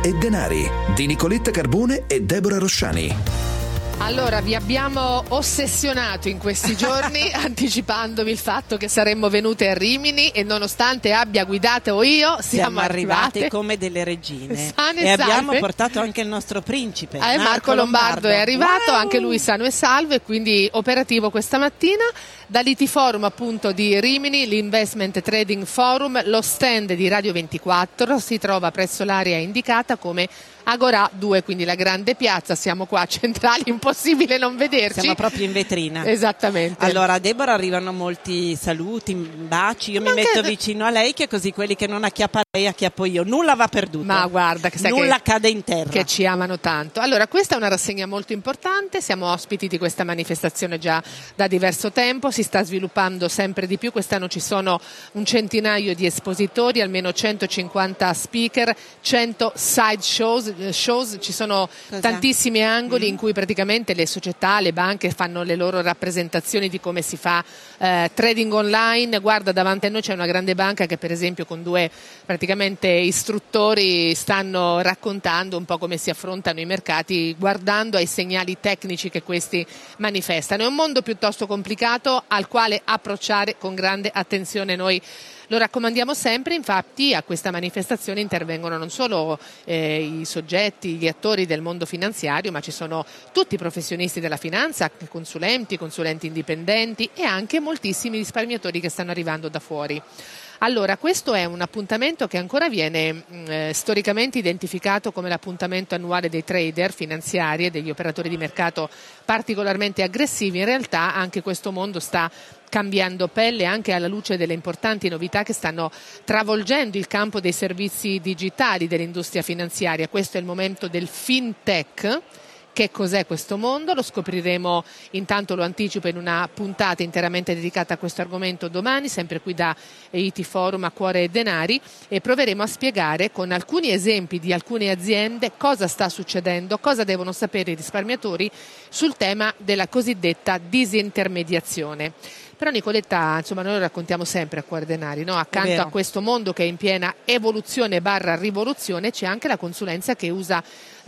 e denari di Nicoletta Carbone e Deborah Rosciani. Allora, vi abbiamo ossessionato in questi giorni anticipandovi il fatto che saremmo venute a Rimini e nonostante abbia guidato io siamo arrivate come delle regine sane e abbiamo salve. Portato anche il nostro principe Marco Lombardo è arrivato, wow. Anche lui sano e salve, quindi operativo questa mattina. Dall'IT-Forum appunto di Rimini, l'Investment Trading Forum, lo stand di Radio 24 si trova presso l'area indicata come Agorà 2, quindi la grande piazza. Siamo qua centrali, impossibile non vederci. Siamo proprio in vetrina. Esattamente. Allora, Deborah, arrivano molti saluti, baci. Io mi metto vicino a lei, che così quelli che non acchiappa lei acchiappo io. Nulla va perduto. Ma guarda, che nulla cade in terra. Che ci amano tanto. Allora, questa è una rassegna molto importante. Siamo ospiti di questa manifestazione già da diverso tempo. Si sta sviluppando sempre di più. Quest'anno ci sono un centinaio di espositori, almeno 150 speaker, 100 side shows, ci sono tantissimi angoli in cui praticamente le società, le banche fanno le loro rappresentazioni di come si fa trading online. Guarda, davanti a noi c'è una grande banca che per esempio con due praticamente istruttori stanno raccontando un po' come si affrontano i mercati guardando ai segnali tecnici che questi manifestano. È un mondo piuttosto complicato al quale approcciare con grande attenzione. Noi lo raccomandiamo sempre, infatti a questa manifestazione intervengono non solo i soggetti, gli attori del mondo finanziario, ma ci sono tutti i professionisti della finanza, consulenti indipendenti e anche moltissimi risparmiatori che stanno arrivando da fuori. Allora, questo è un appuntamento che ancora viene storicamente identificato come l'appuntamento annuale dei trader finanziari e degli operatori di mercato particolarmente aggressivi. In realtà anche questo mondo sta cambiando pelle anche alla luce delle importanti novità che stanno travolgendo il campo dei servizi digitali dell'industria finanziaria. Questo è il momento del fintech. Che cos'è questo mondo? Lo scopriremo, intanto lo anticipo, in una puntata interamente dedicata a questo argomento domani, sempre qui da IT Forum a Cuore e Denari, e proveremo a spiegare con alcuni esempi di alcune aziende cosa sta succedendo, cosa devono sapere i risparmiatori sul tema della cosiddetta disintermediazione. Però Nicoletta, insomma, noi lo raccontiamo sempre a Cuore Denari, no? Accanto a questo mondo che è in piena evoluzione / rivoluzione c'è anche la consulenza che usa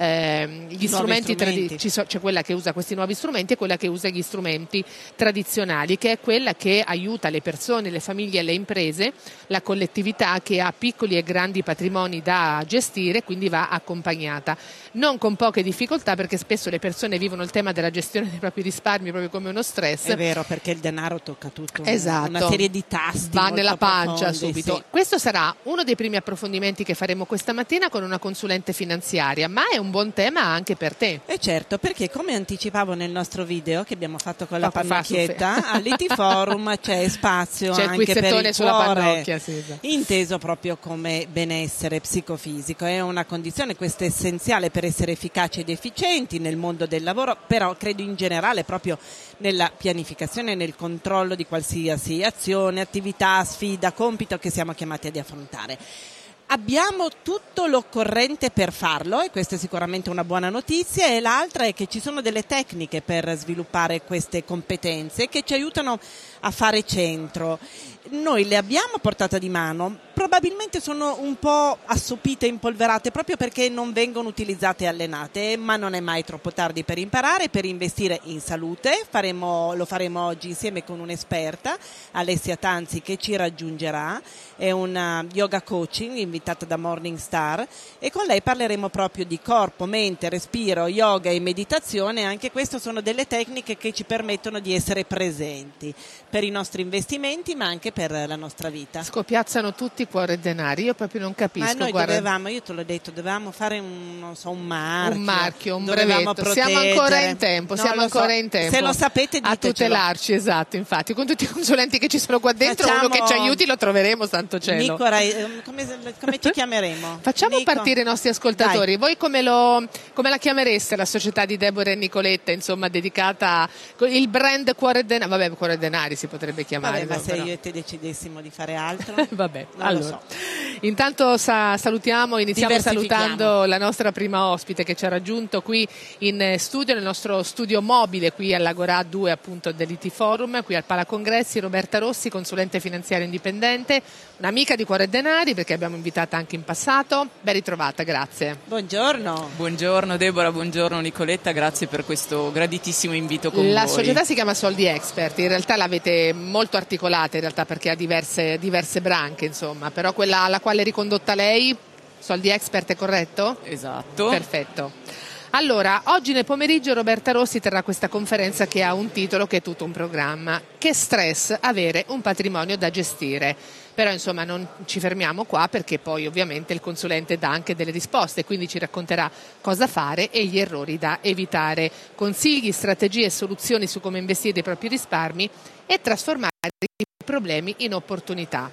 gli strumenti c'è quella che usa questi nuovi strumenti e quella che usa gli strumenti tradizionali, che è quella che aiuta le persone, le famiglie e le imprese, la collettività che ha piccoli e grandi patrimoni da gestire, quindi va accompagnata, non con poche difficoltà, perché spesso le persone vivono il tema della gestione dei propri risparmi proprio come uno stress. È vero, perché il denaro tocca tutto, esatto, una serie di tasti, va nella pancia profondi, subito. Sì. Questo sarà uno dei primi approfondimenti che faremo questa mattina con una consulente finanziaria, ma è un buon tema anche per te. E certo, perché come anticipavo nel nostro video che abbiamo fatto con la pannocchietta, all'IT Forum c'è spazio c'è anche per il sulla cuore, pannocchia, sì. inteso proprio come benessere psicofisico. È una condizione questa essenziale per essere efficaci ed efficienti nel mondo del lavoro, però credo in generale proprio nella pianificazione e nel controllo di qualsiasi azione, attività, sfida, compito che siamo chiamati ad affrontare. Abbiamo tutto l'occorrente per farlo e questa è sicuramente una buona notizia, e l'altra è che ci sono delle tecniche per sviluppare queste competenze che ci aiutano a fare centro. Noi le abbiamo a portata di mano, probabilmente sono un po' assopite, impolverate proprio perché non vengono utilizzate e allenate, ma non è mai troppo tardi per imparare, per investire in salute. Lo faremo oggi insieme con un'esperta, Alessia Tanzi, che ci raggiungerà, è una yoga coaching invitata da Morningstar, e con lei parleremo proprio di corpo, mente, respiro, yoga e meditazione. Anche queste sono delle tecniche che ci permettono di essere presenti per i nostri investimenti, ma anche per la nostra vita. Scoppiazzano tutti Cuore e Denari, io proprio non capisco. Ma noi io te l'ho detto, dovevamo fare un marchio, un brevetto. Siamo ancora in tempo, Se lo sapete, ditecelo. A tutelarci, esatto, infatti, con tutti i consulenti che ci sono qua dentro, uno che ci aiuti lo troveremo, santo cielo. Nico, come ci chiameremo? Facciamo Nico? Partire i nostri ascoltatori. Dai. Voi come la chiamereste la società di Deborah e Nicoletta, insomma, dedicata il brand Cuore e Denari? Vabbè, Cuore e Denari si potrebbe chiamare. Vabbè, ma se io e te decidessimo di fare altro, vabbè, non allora lo so. Intanto iniziamo salutando la nostra prima ospite che ci ha raggiunto qui in studio, nel nostro studio mobile qui all'Agorà 2 appunto dell'IT Forum, qui al Palacongressi, Roberta Rossi, consulente finanziario indipendente, un'amica di Cuore e Denari perché abbiamo invitata anche in passato. Ben ritrovata, grazie. Buongiorno. Buongiorno Deborah, buongiorno Nicoletta, grazie per questo graditissimo invito con voi. La società si chiama Soldi Expert, in realtà l'avete molto articolata in realtà perché ha diverse branche, insomma, però quella alla quale è ricondotta lei, Soldi Expert, è corretto? Esatto. Perfetto. Allora, oggi nel pomeriggio Roberta Rossi terrà questa conferenza che ha un titolo che è tutto un programma. Che stress avere un patrimonio da gestire. Però insomma non ci fermiamo qua perché poi ovviamente il consulente dà anche delle risposte, quindi ci racconterà cosa fare e gli errori da evitare, consigli, strategie e soluzioni su come investire i propri risparmi e trasformare i problemi in opportunità.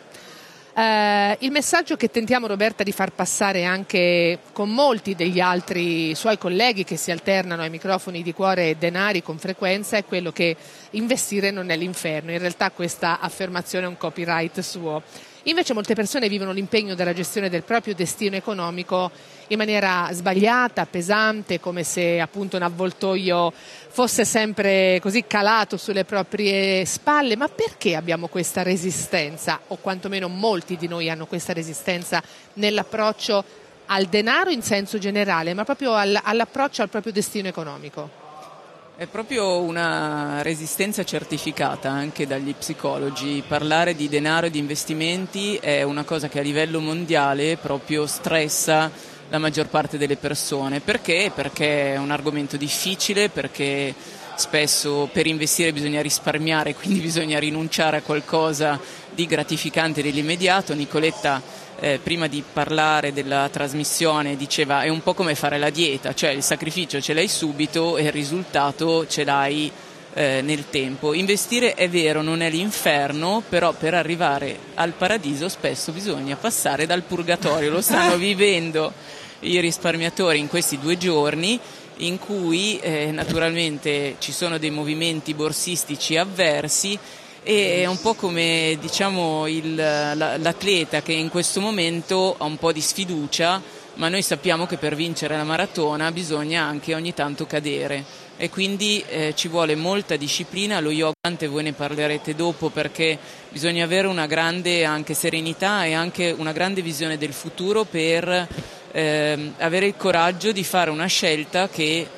Il messaggio che tentiamo, Roberta, di far passare anche con molti degli altri suoi colleghi che si alternano ai microfoni di Cuore e Denari con frequenza è quello che investire non è l'inferno. In realtà questa affermazione è un copyright suo. Invece molte persone vivono l'impegno della gestione del proprio destino economico in maniera sbagliata, pesante, come se appunto un avvoltoio fosse sempre così calato sulle proprie spalle. Ma perché abbiamo questa resistenza, o quantomeno molti di noi hanno questa resistenza nell'approccio al denaro in senso generale, ma proprio all'approccio al proprio destino economico? È proprio una resistenza certificata anche dagli psicologi. Parlare di denaro e di investimenti è una cosa che a livello mondiale proprio stressa la maggior parte delle persone. Perché? Perché è un argomento difficile, perché spesso per investire bisogna risparmiare, quindi bisogna rinunciare a qualcosa di gratificante dell'immediato. Nicoletta prima di parlare della trasmissione diceva è un po' come fare la dieta, cioè il sacrificio ce l'hai subito e il risultato ce l'hai nel tempo. Investire è vero, non è l'inferno, però per arrivare al paradiso spesso bisogna passare dal purgatorio, lo stanno vivendo i risparmiatori in questi 2 giorni in cui naturalmente ci sono dei movimenti borsistici avversi. E è un po' come diciamo l'atleta che in questo momento ha un po' di sfiducia, ma noi sappiamo che per vincere la maratona bisogna anche ogni tanto cadere e quindi ci vuole molta disciplina. Lo yoga, voi ne parlerete dopo, perché bisogna avere una grande anche serenità e anche una grande visione del futuro per avere il coraggio di fare una scelta che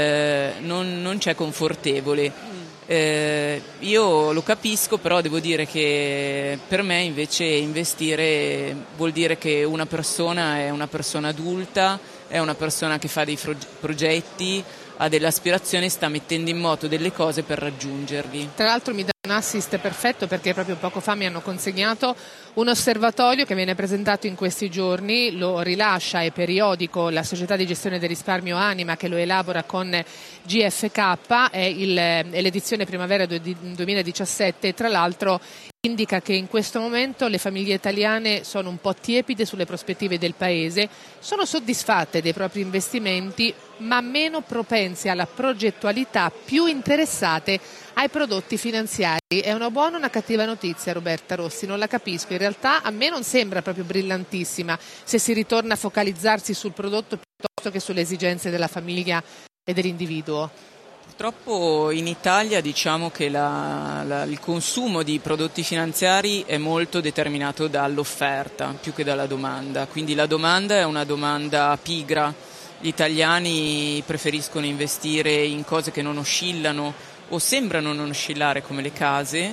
non c'è confortevole. Io lo capisco, però devo dire che per me invece investire vuol dire che una persona è una persona adulta, è una persona che fa dei progetti, ha delle aspirazioni, sta mettendo in moto delle cose per raggiungerli. Tra l'altro mi dà un assist perfetto perché proprio poco fa mi hanno consegnato un osservatorio che viene presentato in questi giorni, lo rilascia, è periodico, la società di gestione del risparmio Anima che lo elabora con GFK, è l'edizione primavera 2017, tra l'altro indica che in questo momento le famiglie italiane sono un po' tiepide sulle prospettive del paese, sono soddisfatte dei propri investimenti ma meno propense alla progettualità, più interessate ai prodotti finanziari. È una buona o una cattiva notizia, Roberta Rossi? Non la capisco, in realtà a me non sembra proprio brillantissima se si ritorna a focalizzarsi sul prodotto piuttosto che sulle esigenze della famiglia e dell'individuo. Purtroppo in Italia diciamo che il consumo di prodotti finanziari è molto determinato dall'offerta più che dalla domanda, quindi la domanda è una domanda pigra. Gli italiani preferiscono investire in cose che non oscillano o sembrano non oscillare come le case.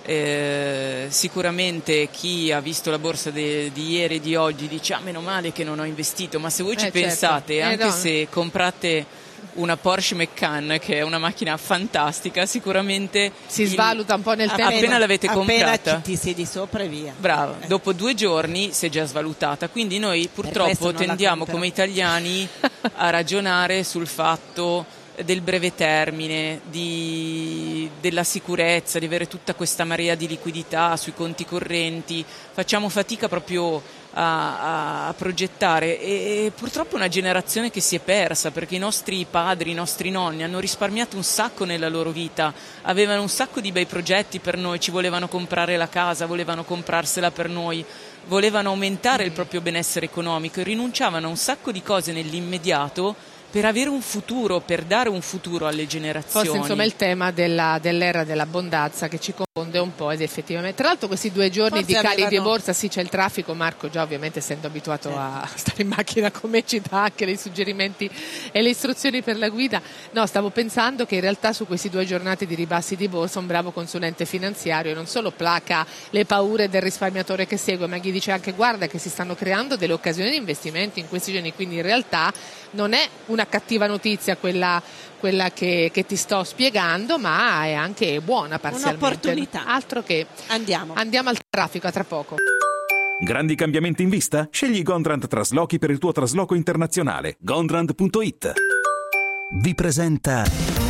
Sicuramente chi ha visto la borsa di ieri e di oggi dice meno male che non ho investito, ma se voi ci pensate, certo, anche se comprate una Porsche Macan, che è una macchina fantastica, sicuramente si svaluta un po' nel tempo. Appena l'avete comprata, appena ti siedi sopra e via. Brava, dopo 2 giorni si è già svalutata, quindi noi purtroppo tendiamo come italiani a ragionare sul fatto del breve termine, della sicurezza, di avere tutta questa marea di liquidità sui conti correnti. Facciamo fatica proprio a progettare, e purtroppo è una generazione che si è persa, perché i nostri padri, i nostri nonni hanno risparmiato un sacco nella loro vita, avevano un sacco di bei progetti per noi, ci volevano comprare la casa, volevano comprarsela per noi, volevano aumentare il proprio benessere economico e rinunciavano a un sacco di cose nell'immediato per avere un futuro, per dare un futuro alle generazioni. Forse insomma il tema dell'era dell'abbondanza che ci confonde un po', ed effettivamente. Tra l'altro questi 2 giorni di cali di borsa, sì, c'è il traffico. Marco già ovviamente, essendo abituato a stare in macchina con me, ci dà anche i suggerimenti e le istruzioni per la guida. No, stavo pensando che in realtà su questi 2 giornate di ribassi di borsa un bravo consulente finanziario non solo placa le paure del risparmiatore che segue, ma gli dice anche: guarda che si stanno creando delle occasioni di investimento in questi giorni, quindi in realtà non è una cattiva notizia quella che ti sto spiegando, ma è anche buona parzialmente. Un'opportunità. Altro che. Andiamo al traffico, a tra poco. Grandi cambiamenti in vista? Scegli Gondrand Traslochi per il tuo trasloco internazionale. Gondrand.it vi presenta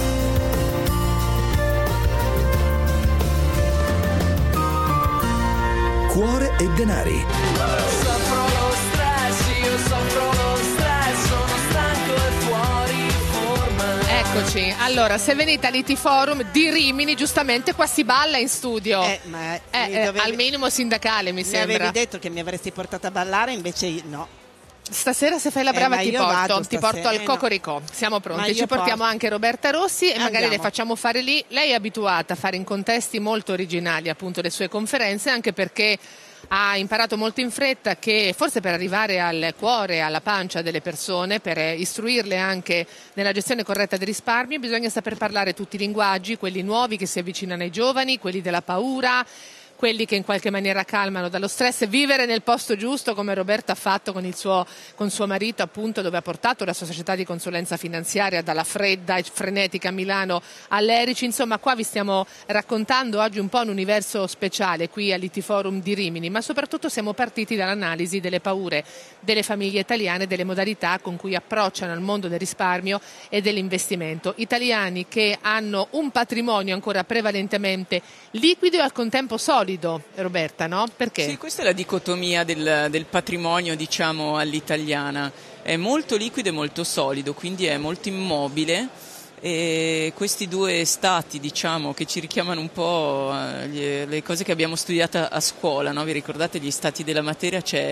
Cuore e denari. Eccoci, allora se venite all'IT Forum di Rimini, giustamente qua si balla in studio, al minimo sindacale mi sembra. Mi avevi detto che mi avresti portato a ballare, invece no. Stasera se fai la brava ti porto al Cocorico, siamo pronti, ci portiamo anche Roberta Rossi e magari le facciamo fare lì. Lei è abituata a fare in contesti molto originali appunto le sue conferenze, anche perché ha imparato molto in fretta che forse per arrivare al cuore, alla pancia delle persone, per istruirle anche nella gestione corretta dei risparmi, bisogna saper parlare tutti i linguaggi, quelli nuovi che si avvicinano ai giovani, quelli della paura, quelli che in qualche maniera calmano dallo stress, vivere nel posto giusto come Roberta ha fatto con suo marito, appunto, dove ha portato la sua società di consulenza finanziaria dalla fredda e frenetica Milano all'Erici. Insomma, qua vi stiamo raccontando oggi un po' un universo speciale qui all'IT Forum di Rimini, ma soprattutto siamo partiti dall'analisi delle paure delle famiglie italiane, delle modalità con cui approcciano al mondo del risparmio e dell'investimento. Italiani che hanno un patrimonio ancora prevalentemente liquido e al contempo solido. Roberta, no? Perché? Sì, questa è la dicotomia del patrimonio, diciamo, all'italiana. È molto liquido e molto solido, quindi è molto immobile, e questi 2 stati, diciamo, che ci richiamano un po' le cose che abbiamo studiato a scuola, no? Vi ricordate gli stati della materia? C'è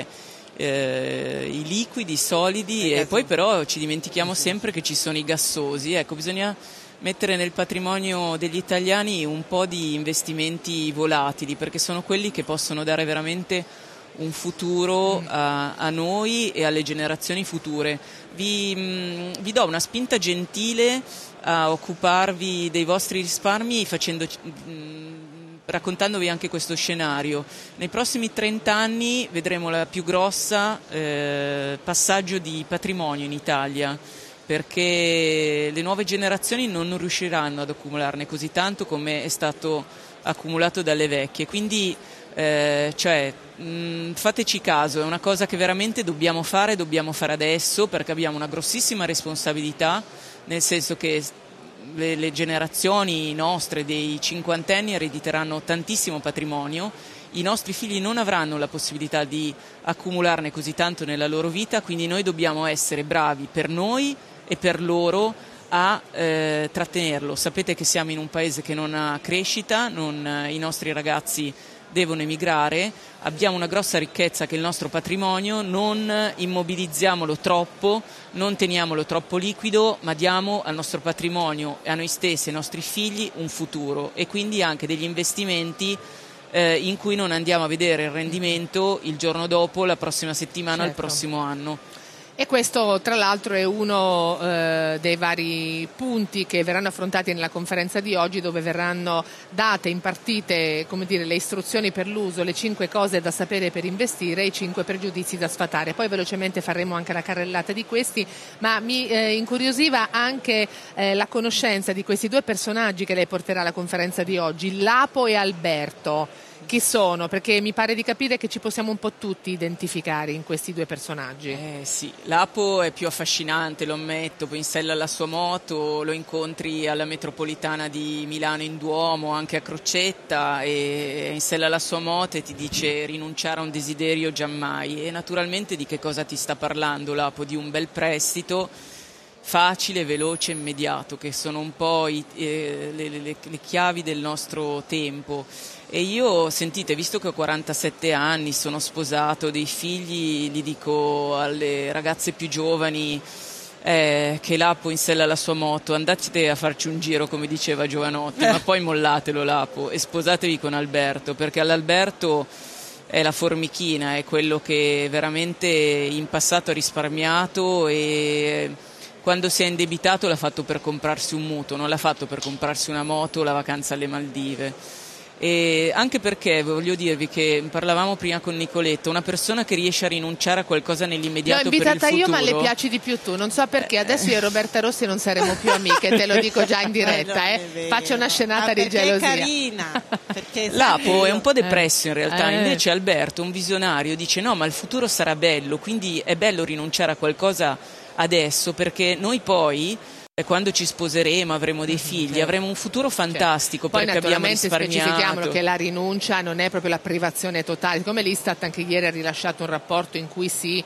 i liquidi, i solidi, e poi però ci dimentichiamo sempre che ci sono i gassosi. Ecco, bisogna mettere nel patrimonio degli italiani un po' di investimenti volatili, perché sono quelli che possono dare veramente un futuro a noi e alle generazioni future. Vi do una spinta gentile a occuparvi dei vostri risparmi raccontandovi anche questo scenario. Nei prossimi 30 anni vedremo la più grossa passaggio di patrimonio in Italia, perché le nuove generazioni non riusciranno ad accumularne così tanto come è stato accumulato dalle vecchie. Quindi fateci caso, è una cosa che veramente dobbiamo fare adesso, perché abbiamo una grossissima responsabilità, nel senso che le generazioni nostre dei cinquantenni erediteranno tantissimo patrimonio, i nostri figli non avranno la possibilità di accumularne così tanto nella loro vita, quindi noi dobbiamo essere bravi per noi e per loro a trattenerlo. Sapete che siamo in un paese che non ha crescita, i nostri ragazzi devono emigrare, abbiamo una grossa ricchezza che è il nostro patrimonio, non immobilizziamolo troppo, non teniamolo troppo liquido, ma diamo al nostro patrimonio e a noi stessi, ai nostri figli, un futuro, e quindi anche degli investimenti in cui non andiamo a vedere il rendimento il giorno dopo, la prossima settimana, il prossimo anno. E questo tra l'altro è uno dei vari punti che verranno affrontati nella conferenza di oggi, dove verranno date, impartite, le istruzioni per l'uso, le 5 cose da sapere per investire e i 5 pregiudizi da sfatare. Poi velocemente faremo anche la carrellata di questi, ma mi incuriosiva anche la conoscenza di questi 2 personaggi che lei porterà alla conferenza di oggi, Lapo e Alberto. chi sono, perché mi pare di capire che ci possiamo un po' tutti identificare in questi due personaggi. Sì, Lapo è più affascinante, lo ammetto, poi in sella alla sua moto, lo incontri alla metropolitana di Milano in Duomo, anche a Crocetta, e in sella alla sua moto e ti dice rinunciare a un desiderio giammai. E naturalmente di che cosa ti sta parlando Lapo? Di un bel prestito facile, veloce, immediato, che sono un po' le chiavi del nostro tempo. E io, sentite, visto che ho 47 anni, sono sposato, dei figli, gli dico alle ragazze più giovani che Lapo in sella alla sua moto, andate a farci un giro come diceva Giovanotti, ma poi mollatelo Lapo e sposatevi con Alberto, perché all'Alberto è la formichina, è quello che veramente in passato ha risparmiato e quando si è indebitato l'ha fatto per comprarsi un mutuo, non l'ha fatto per comprarsi una moto o la vacanza alle Maldive. E anche perché voglio dirvi che parlavamo prima con Nicoletta, una persona che riesce a rinunciare a qualcosa nell'immediato per il futuro. L'ho invitata io, ma le piaci di più tu, non so perché. Adesso io e Roberta Rossi non saremo più amiche, te lo dico già in diretta, faccio una scenata di gelosia. È carina, perché Lapo è un po' depresso in realtà, invece Alberto, un visionario, dice no, ma il futuro sarà bello, quindi è bello rinunciare a qualcosa adesso, perché noi poi quando ci sposeremo, avremo dei figli, avremo un futuro fantastico, poi perché abbiamo risparmiato. Specifichiamolo che la rinuncia non è proprio la privazione totale, come l'Istat anche ieri ha rilasciato un rapporto in cui si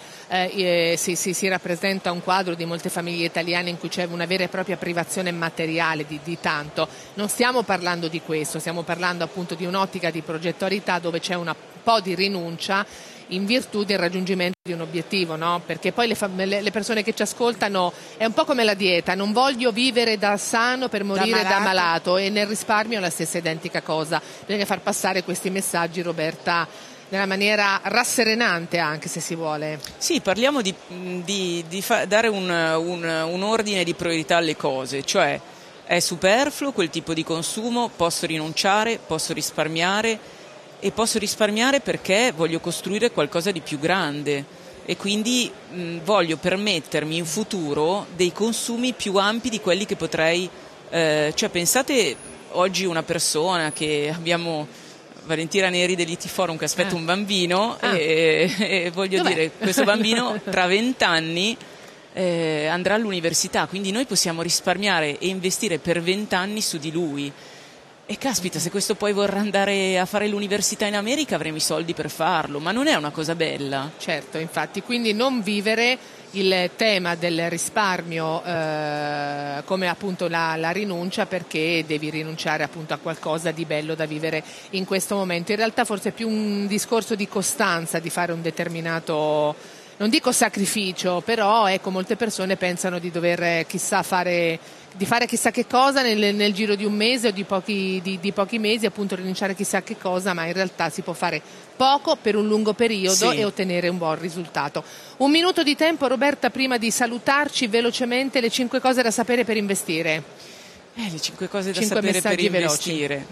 rappresenta un quadro di molte famiglie italiane in cui c'è una vera e propria privazione materiale di tanto. Non stiamo parlando di questo, stiamo parlando appunto di un'ottica di progettualità dove c'è un po' di rinuncia in virtù del raggiungimento di un obiettivo, no? Perché poi le persone che ci ascoltano è un po' come la dieta, non voglio vivere da sano per morire da malato, e nel risparmio è la stessa identica cosa. Bisogna far passare questi messaggi, Roberta, nella maniera rasserenante, anche se si vuole. Sì, parliamo di dare un ordine di priorità alle cose, cioè è superfluo quel tipo di consumo, posso rinunciare, posso risparmiare. E posso risparmiare perché voglio costruire qualcosa di più grande e quindi voglio permettermi in futuro dei consumi più ampi di quelli che potrei, cioè pensate oggi una persona che abbiamo Valentina Neri dell'IT Forum che aspetta un bambino e voglio dire, questo bambino tra 20 anni andrà all'università, quindi noi possiamo risparmiare e investire per 20 anni su di lui. E caspita, se questo poi vorrà andare a fare l'università in America avremo i soldi per farlo, ma non è una cosa bella? Certo, infatti, quindi non vivere il tema del risparmio come appunto la rinuncia, perché devi rinunciare appunto a qualcosa di bello da vivere in questo momento. In realtà forse è più un discorso di costanza, di fare un determinato, non dico sacrificio, però ecco, molte persone pensano di dover fare chissà che cosa nel giro di un mese o di pochi mesi, appunto rinunciare a chissà che cosa, ma in realtà si può fare poco per un lungo periodo e ottenere un buon risultato. Un minuto di tempo, Roberta, prima di salutarci velocemente, le 5 cose da sapere per investire. Le 5 cose da sapere per investire.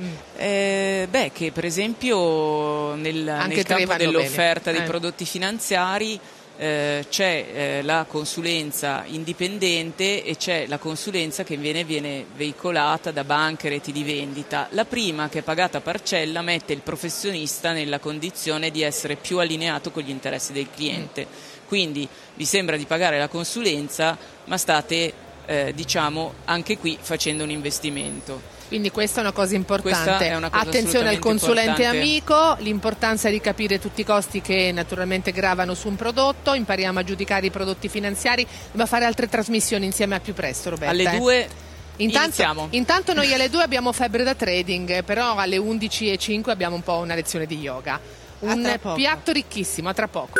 Che per esempio nel campo dell'offerta dei prodotti finanziari c'è la consulenza indipendente e c'è la consulenza che viene veicolata da banche, reti di vendita. La prima, che è pagata a parcella, mette il professionista nella condizione di essere più allineato con gli interessi del cliente. Quindi vi sembra di pagare la consulenza, ma state anche qui facendo un investimento. Quindi questa è una cosa importante. È una cosa attenzione al consulente importante. Amico, l'importanza di capire tutti i costi che naturalmente gravano su un prodotto, impariamo a giudicare i prodotti finanziari. Dobbiamo fare altre trasmissioni insieme a più presto, Roberta. Alle 2 iniziamo. Intanto noi alle 2 abbiamo Febbre da Trading, però alle 11:05 abbiamo un po' una lezione di yoga. Un piatto ricchissimo, a tra poco.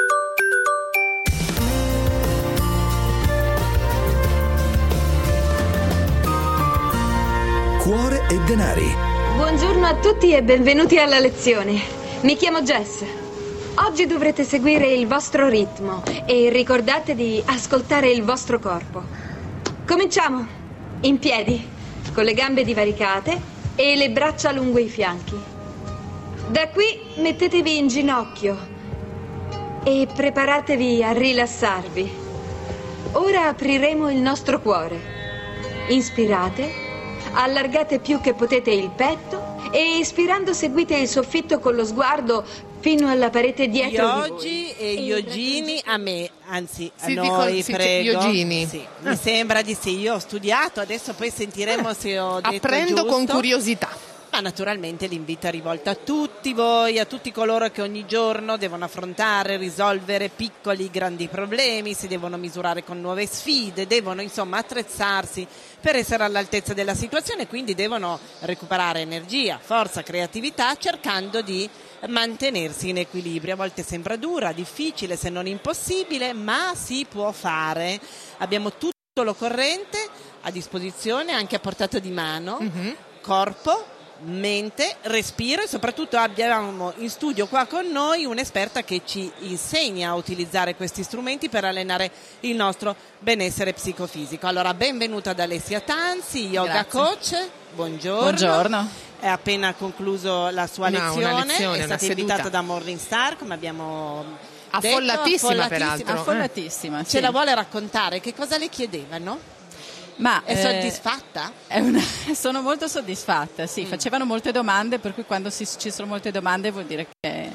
Cuore e denari. Buongiorno a tutti e benvenuti alla lezione. Mi chiamo Jess. Oggi dovrete seguire il vostro ritmo e ricordate di ascoltare il vostro corpo. Cominciamo. In piedi, con le gambe divaricate e le braccia lungo i fianchi. Da qui mettetevi in ginocchio e preparatevi a rilassarvi. Ora apriremo il nostro cuore. Inspirate. Allargate più che potete il petto e ispirando seguite il soffitto con lo sguardo fino alla parete dietro di voi. Yogi e Yogini a me, anzi a Sì, noi, prego. Yogini. Sì, mi sembra di sì, io ho studiato, adesso poi sentiremo se ho detto Apprendo giusto. con curiosità. Ma naturalmente l'invito è rivolto a tutti voi, a tutti coloro che ogni giorno devono affrontare, risolvere piccoli, grandi problemi, si devono misurare con nuove sfide, devono insomma attrezzarsi per essere all'altezza della situazione, quindi devono recuperare energia, forza, creatività, cercando di mantenersi in equilibrio. A volte sembra dura, difficile, se non impossibile, ma si può fare. Abbiamo tutto l'occorrente a disposizione, anche a portata di mano, corpo, mente, respiro, e soprattutto abbiamo in studio qua con noi un'esperta che ci insegna a utilizzare questi strumenti per allenare il nostro benessere psicofisico. Allora, benvenuta ad Alessia Tanzi, yoga coach. Buongiorno. Buongiorno. È appena concluso la sua lezione, è stata invitata da Morningstar, come abbiamo Affollatissima, peraltro. Affollatissima, sì. Ce la vuole raccontare? Che cosa le chiedevano? Ma È soddisfatta? Sono molto soddisfatta, sì. Facevano molte domande, per cui quando ci sono molte domande vuol dire che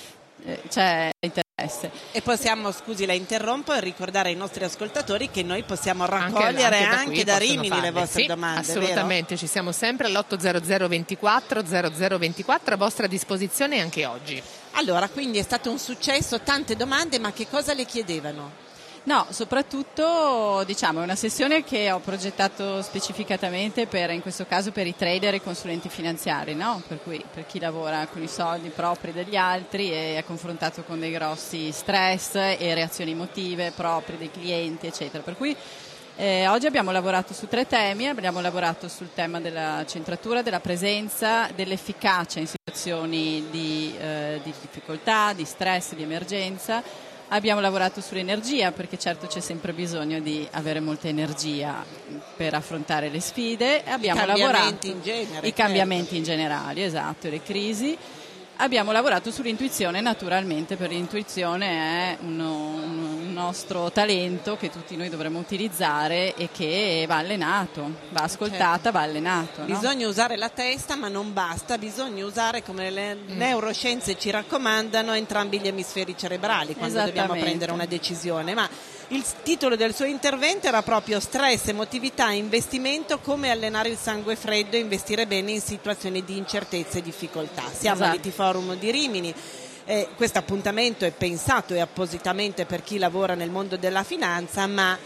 c'è interesse. E possiamo, scusi la interrompo, ricordare ai nostri ascoltatori che noi possiamo raccogliere anche da Rimini le vostre domande. Assolutamente, vero? ci siamo sempre all'800 24 0024 a vostra disposizione anche oggi. Allora, quindi è stato un successo, tante domande, ma che cosa le chiedevano? No, soprattutto diciamo è una sessione che ho progettato specificatamente in questo caso per i trader e i consulenti finanziari, no? Per cui per chi lavora con i soldi propri degli altri e è confrontato con dei grossi stress e reazioni emotive proprie dei clienti, eccetera. Per cui oggi abbiamo lavorato su 3 temi, abbiamo lavorato sul tema della centratura, della presenza, dell'efficacia in situazioni di difficoltà, di stress, di emergenza. Abbiamo lavorato sull'energia, perché certo c'è sempre bisogno di avere molta energia per affrontare le sfide. Abbiamo lavorato i cambiamenti in generale, esatto, le crisi. Abbiamo lavorato sull'intuizione, naturalmente, perché l'intuizione è un nostro talento che tutti noi dovremmo utilizzare e che va allenato, va ascoltata, va allenato. No? Bisogna usare la testa, ma non basta, bisogna usare, come le neuroscienze ci raccomandano, entrambi gli emisferi cerebrali quando dobbiamo prendere una decisione. Ma il titolo del suo intervento era proprio stress, emotività, investimento, come allenare il sangue freddo e investire bene in situazioni di incertezza e difficoltà. Siamo all'IT Forum di Rimini. Questo appuntamento è pensato e appositamente per chi lavora nel mondo della finanza, ma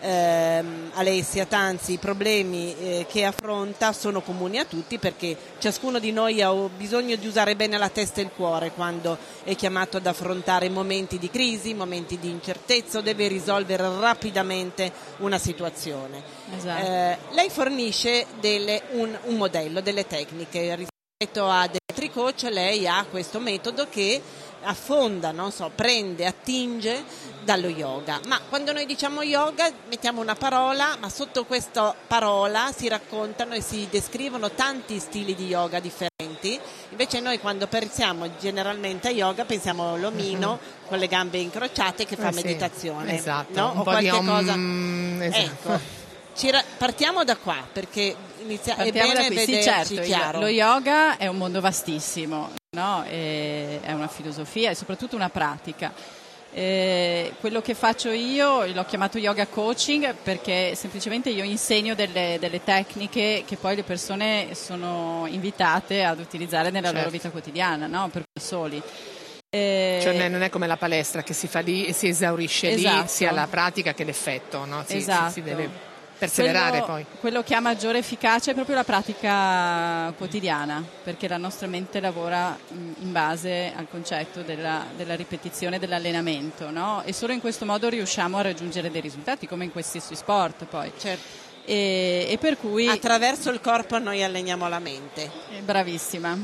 Alessia Tanzi, i problemi che affronta sono comuni a tutti, perché ciascuno di noi ha bisogno di usare bene la testa e il cuore quando è chiamato ad affrontare momenti di crisi, momenti di incertezza, o deve risolvere rapidamente una situazione. Lei fornisce un modello, delle tecniche. Rispetto ad altri coach, lei ha questo metodo che affonda, prende, attinge dallo yoga. Ma quando noi diciamo yoga mettiamo una parola, ma sotto questa parola si raccontano e si descrivono tanti stili di yoga differenti. Invece noi quando pensiamo generalmente a yoga pensiamo all'omino con le gambe incrociate che fa meditazione, esatto, no? O qualche cosa. Esatto. Ecco. Partiamo da qua, perché è bene vederci chiaro. Lo yoga è un mondo vastissimo, no? È una filosofia e soprattutto una pratica. Quello che faccio io l'ho chiamato yoga coaching, perché semplicemente io insegno delle tecniche che poi le persone sono invitate ad utilizzare nella loro vita quotidiana, no? Per soli. Cioè non è come la palestra che si fa lì e si esaurisce lì, sia la pratica che l'effetto, no? Si deve perseverare. Quello che ha maggiore efficacia è proprio la pratica quotidiana, perché la nostra mente lavora in base al concetto della ripetizione, dell'allenamento, no? E solo in questo modo riusciamo a raggiungere dei risultati, come in questi sport poi. Certo. E per cui attraverso il corpo noi alleniamo la mente. Bravissima.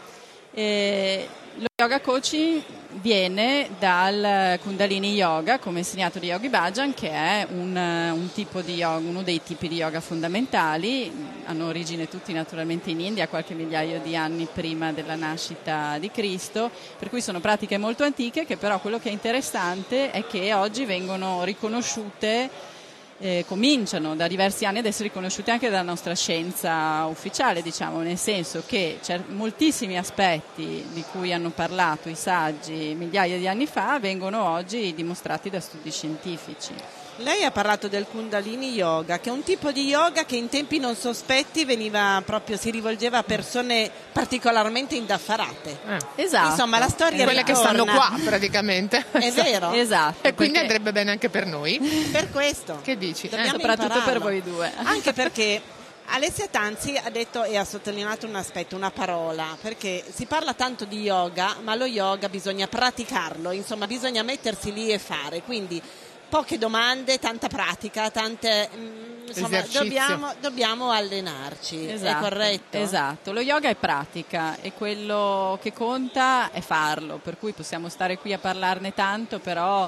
Lo yoga coaching viene dal Kundalini Yoga, come insegnato di Yogi Bhajan, che è un tipo di yoga, uno dei tipi di yoga fondamentali. Hanno origine tutti naturalmente in India, qualche migliaio di anni prima della nascita di Cristo, per cui sono pratiche molto antiche, che però quello che è interessante è che oggi vengono riconosciute cominciano da diversi anni ad essere riconosciuti anche dalla nostra scienza ufficiale, diciamo, nel senso che moltissimi aspetti di cui hanno parlato i saggi migliaia di anni fa vengono oggi dimostrati da studi scientifici. Lei ha parlato del Kundalini Yoga, che è un tipo di yoga che in tempi non sospetti si rivolgeva a persone particolarmente indaffarate. Esatto. Insomma, la storia quelle ritorna. che stanno qua praticamente. È vero. Esatto. E quindi andrebbe bene anche per noi. Per questo. Che dici? Dobbiamo soprattutto impararlo. per voi due. Anche perché Alessia Tanzi ha detto e ha sottolineato un aspetto, una parola, perché si parla tanto di yoga, ma lo yoga bisogna praticarlo, insomma bisogna mettersi lì e fare, quindi poche domande, tanta pratica, insomma dobbiamo allenarci, esatto, è corretto? Esatto, lo yoga è pratica e quello che conta è farlo, per cui possiamo stare qui a parlarne tanto, però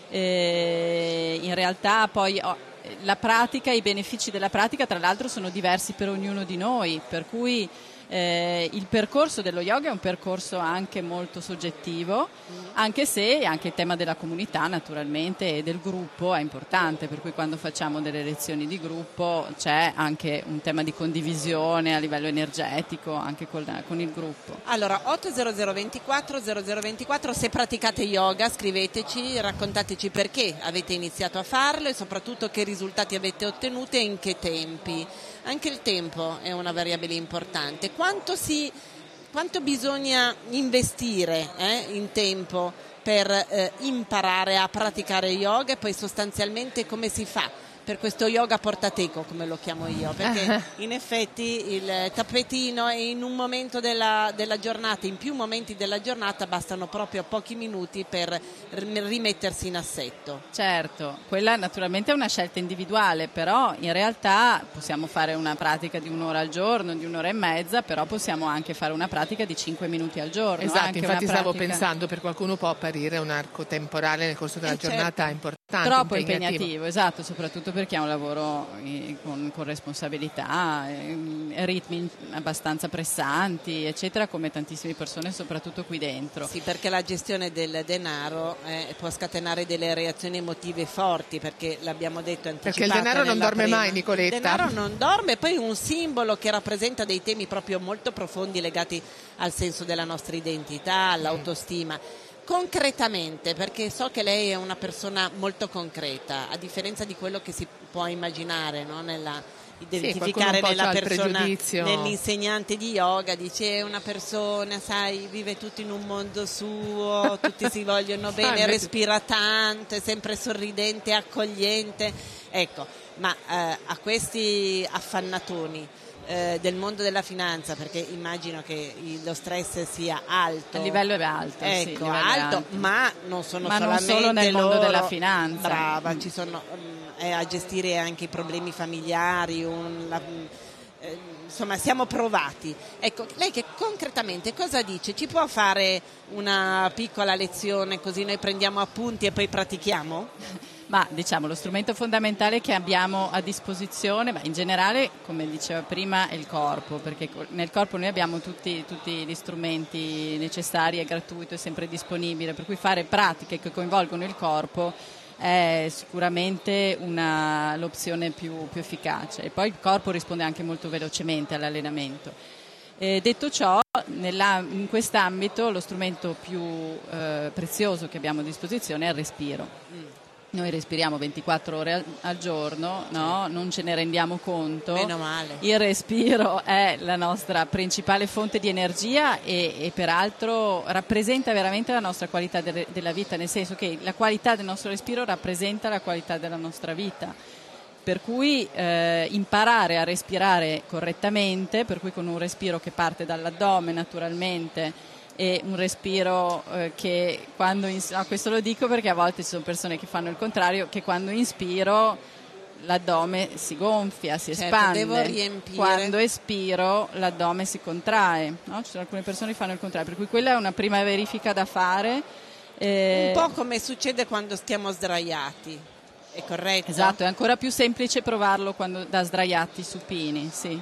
in realtà poi la pratica, i benefici della pratica tra l'altro sono diversi per ognuno di noi, per cui il percorso dello yoga è un percorso anche molto soggettivo, anche se anche il tema della comunità naturalmente e del gruppo è importante, per cui quando facciamo delle lezioni di gruppo c'è anche un tema di condivisione a livello energetico anche con il gruppo. Allora 80024 0024, se praticate yoga scriveteci, raccontateci perché avete iniziato a farlo e soprattutto che risultati avete ottenuto e in che tempi. Anche il tempo è una variabile importante. Quanto bisogna investire in tempo per imparare a praticare yoga e poi sostanzialmente come si fa per questo yoga portateco, come lo chiamo io, perché in effetti il tappetino è in un momento della giornata, in più momenti della giornata bastano proprio pochi minuti per rimettersi in assetto. Certo, quella naturalmente è una scelta individuale, però in realtà possiamo fare una pratica di 1 ora al giorno, di 1 ora e mezza, però possiamo anche fare una pratica di 5 minuti al giorno. Esatto, anche infatti una stavo pratica... pensando, per qualcuno può apparire un arco temporale nel corso della giornata importante, troppo impegnativo, esatto, soprattutto perché è un lavoro con responsabilità, ritmi abbastanza pressanti, eccetera, come tantissime persone, soprattutto qui dentro. Sì, perché la gestione del denaro può scatenare delle reazioni emotive forti, perché l'abbiamo detto anticipata. Perché il denaro non dorme mai, Nicoletta. Il denaro non dorme, poi un simbolo che rappresenta dei temi proprio molto profondi legati al senso della nostra identità, all'autostima. Concretamente, perché so che lei è una persona molto concreta, a differenza di quello che si può immaginare, no? Identificare nella persona, nell'insegnante di yoga, dice è una persona, sai, vive tutto in un mondo suo, tutti si vogliono bene, respira tanto, è sempre sorridente, accogliente, ecco, ma a questi affannatoni del mondo della finanza, perché immagino che lo stress sia alto, a livello alto, ecco, sì, livello alto, ma non sono solamente non solo nel mondo loro, della finanza. Brava, ci sono a gestire anche i problemi familiari, insomma siamo provati. Ecco, lei che concretamente cosa dice? Ci può fare una piccola lezione così noi prendiamo appunti e poi pratichiamo? Ma diciamo lo strumento fondamentale che abbiamo a disposizione, ma in generale, come diceva prima, è il corpo, perché nel corpo noi abbiamo tutti gli strumenti necessari, è gratuito, è sempre disponibile, per cui fare pratiche che coinvolgono il corpo è sicuramente l'opzione più efficace, e poi il corpo risponde anche molto velocemente all'allenamento. Detto ciò, in quest'ambito lo strumento più prezioso che abbiamo a disposizione è il respiro. Noi respiriamo 24 ore al giorno, no? Non ce ne rendiamo conto. Meno male. Il respiro è la nostra principale fonte di energia e peraltro rappresenta veramente la nostra qualità della vita, nel senso che la qualità del nostro respiro rappresenta la qualità della nostra vita. Per cui imparare a respirare correttamente, per cui con un respiro che parte dall'addome naturalmente, e un respiro che quando questo lo dico perché a volte ci sono persone che fanno il contrario, che quando inspiro l'addome si gonfia, si espande, devo riempire. Quando espiro l'addome si contrae, no? Ci sono alcune persone che fanno il contrario, per cui quella è una prima verifica da fare. Un po' come succede quando stiamo sdraiati, è corretto? Esatto, è ancora più semplice provarlo da sdraiati supini, sì.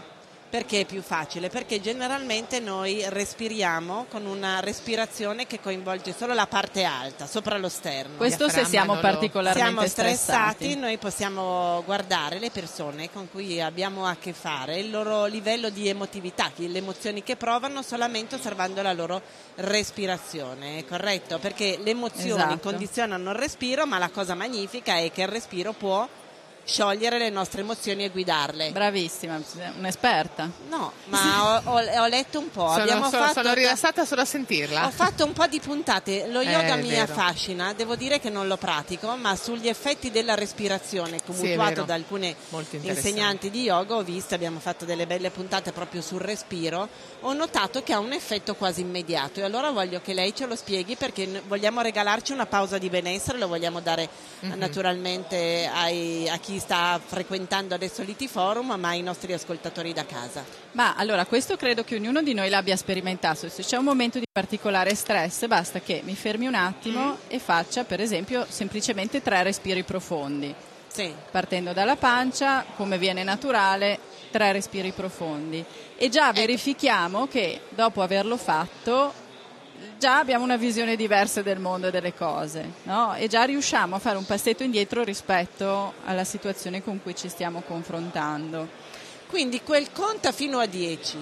Perché è più facile? Perché generalmente noi respiriamo con una respirazione che coinvolge solo la parte alta, sopra lo sterno. Questo se siamo particolarmente stressati, noi possiamo guardare le persone con cui abbiamo a che fare, il loro livello di emotività, le emozioni che provano solamente osservando la loro respirazione, corretto? Perché le emozioni condizionano il respiro, ma la cosa magnifica è che il respiro può sciogliere le nostre emozioni e guidarle. Bravissima, un'esperta. No, ma ho letto un po'. Sono rilassata solo a sentirla. Ho fatto un po' di puntate. Lo yoga mi affascina, devo dire che non lo pratico, ma sugli effetti della respirazione mutuato da alcune insegnanti di yoga ho visto, abbiamo fatto delle belle puntate proprio sul respiro, ho notato che ha un effetto quasi immediato e allora voglio che lei ce lo spieghi, perché vogliamo regalarci una pausa di benessere, lo vogliamo dare naturalmente a chi sta frequentando adesso l'IT Forum, ma ai nostri ascoltatori da casa. Ma allora, questo credo che ognuno di noi l'abbia sperimentato. Se c'è un momento di particolare stress, basta che mi fermi un attimo e faccia, per esempio, semplicemente 3 respiri profondi. Sì. Partendo dalla pancia, come viene naturale, 3 respiri profondi. E già verifichiamo che dopo averlo fatto già abbiamo una visione diversa del mondo e delle cose, no? E già riusciamo a fare un passetto indietro rispetto alla situazione con cui ci stiamo confrontando. Quindi quel conta fino a 10,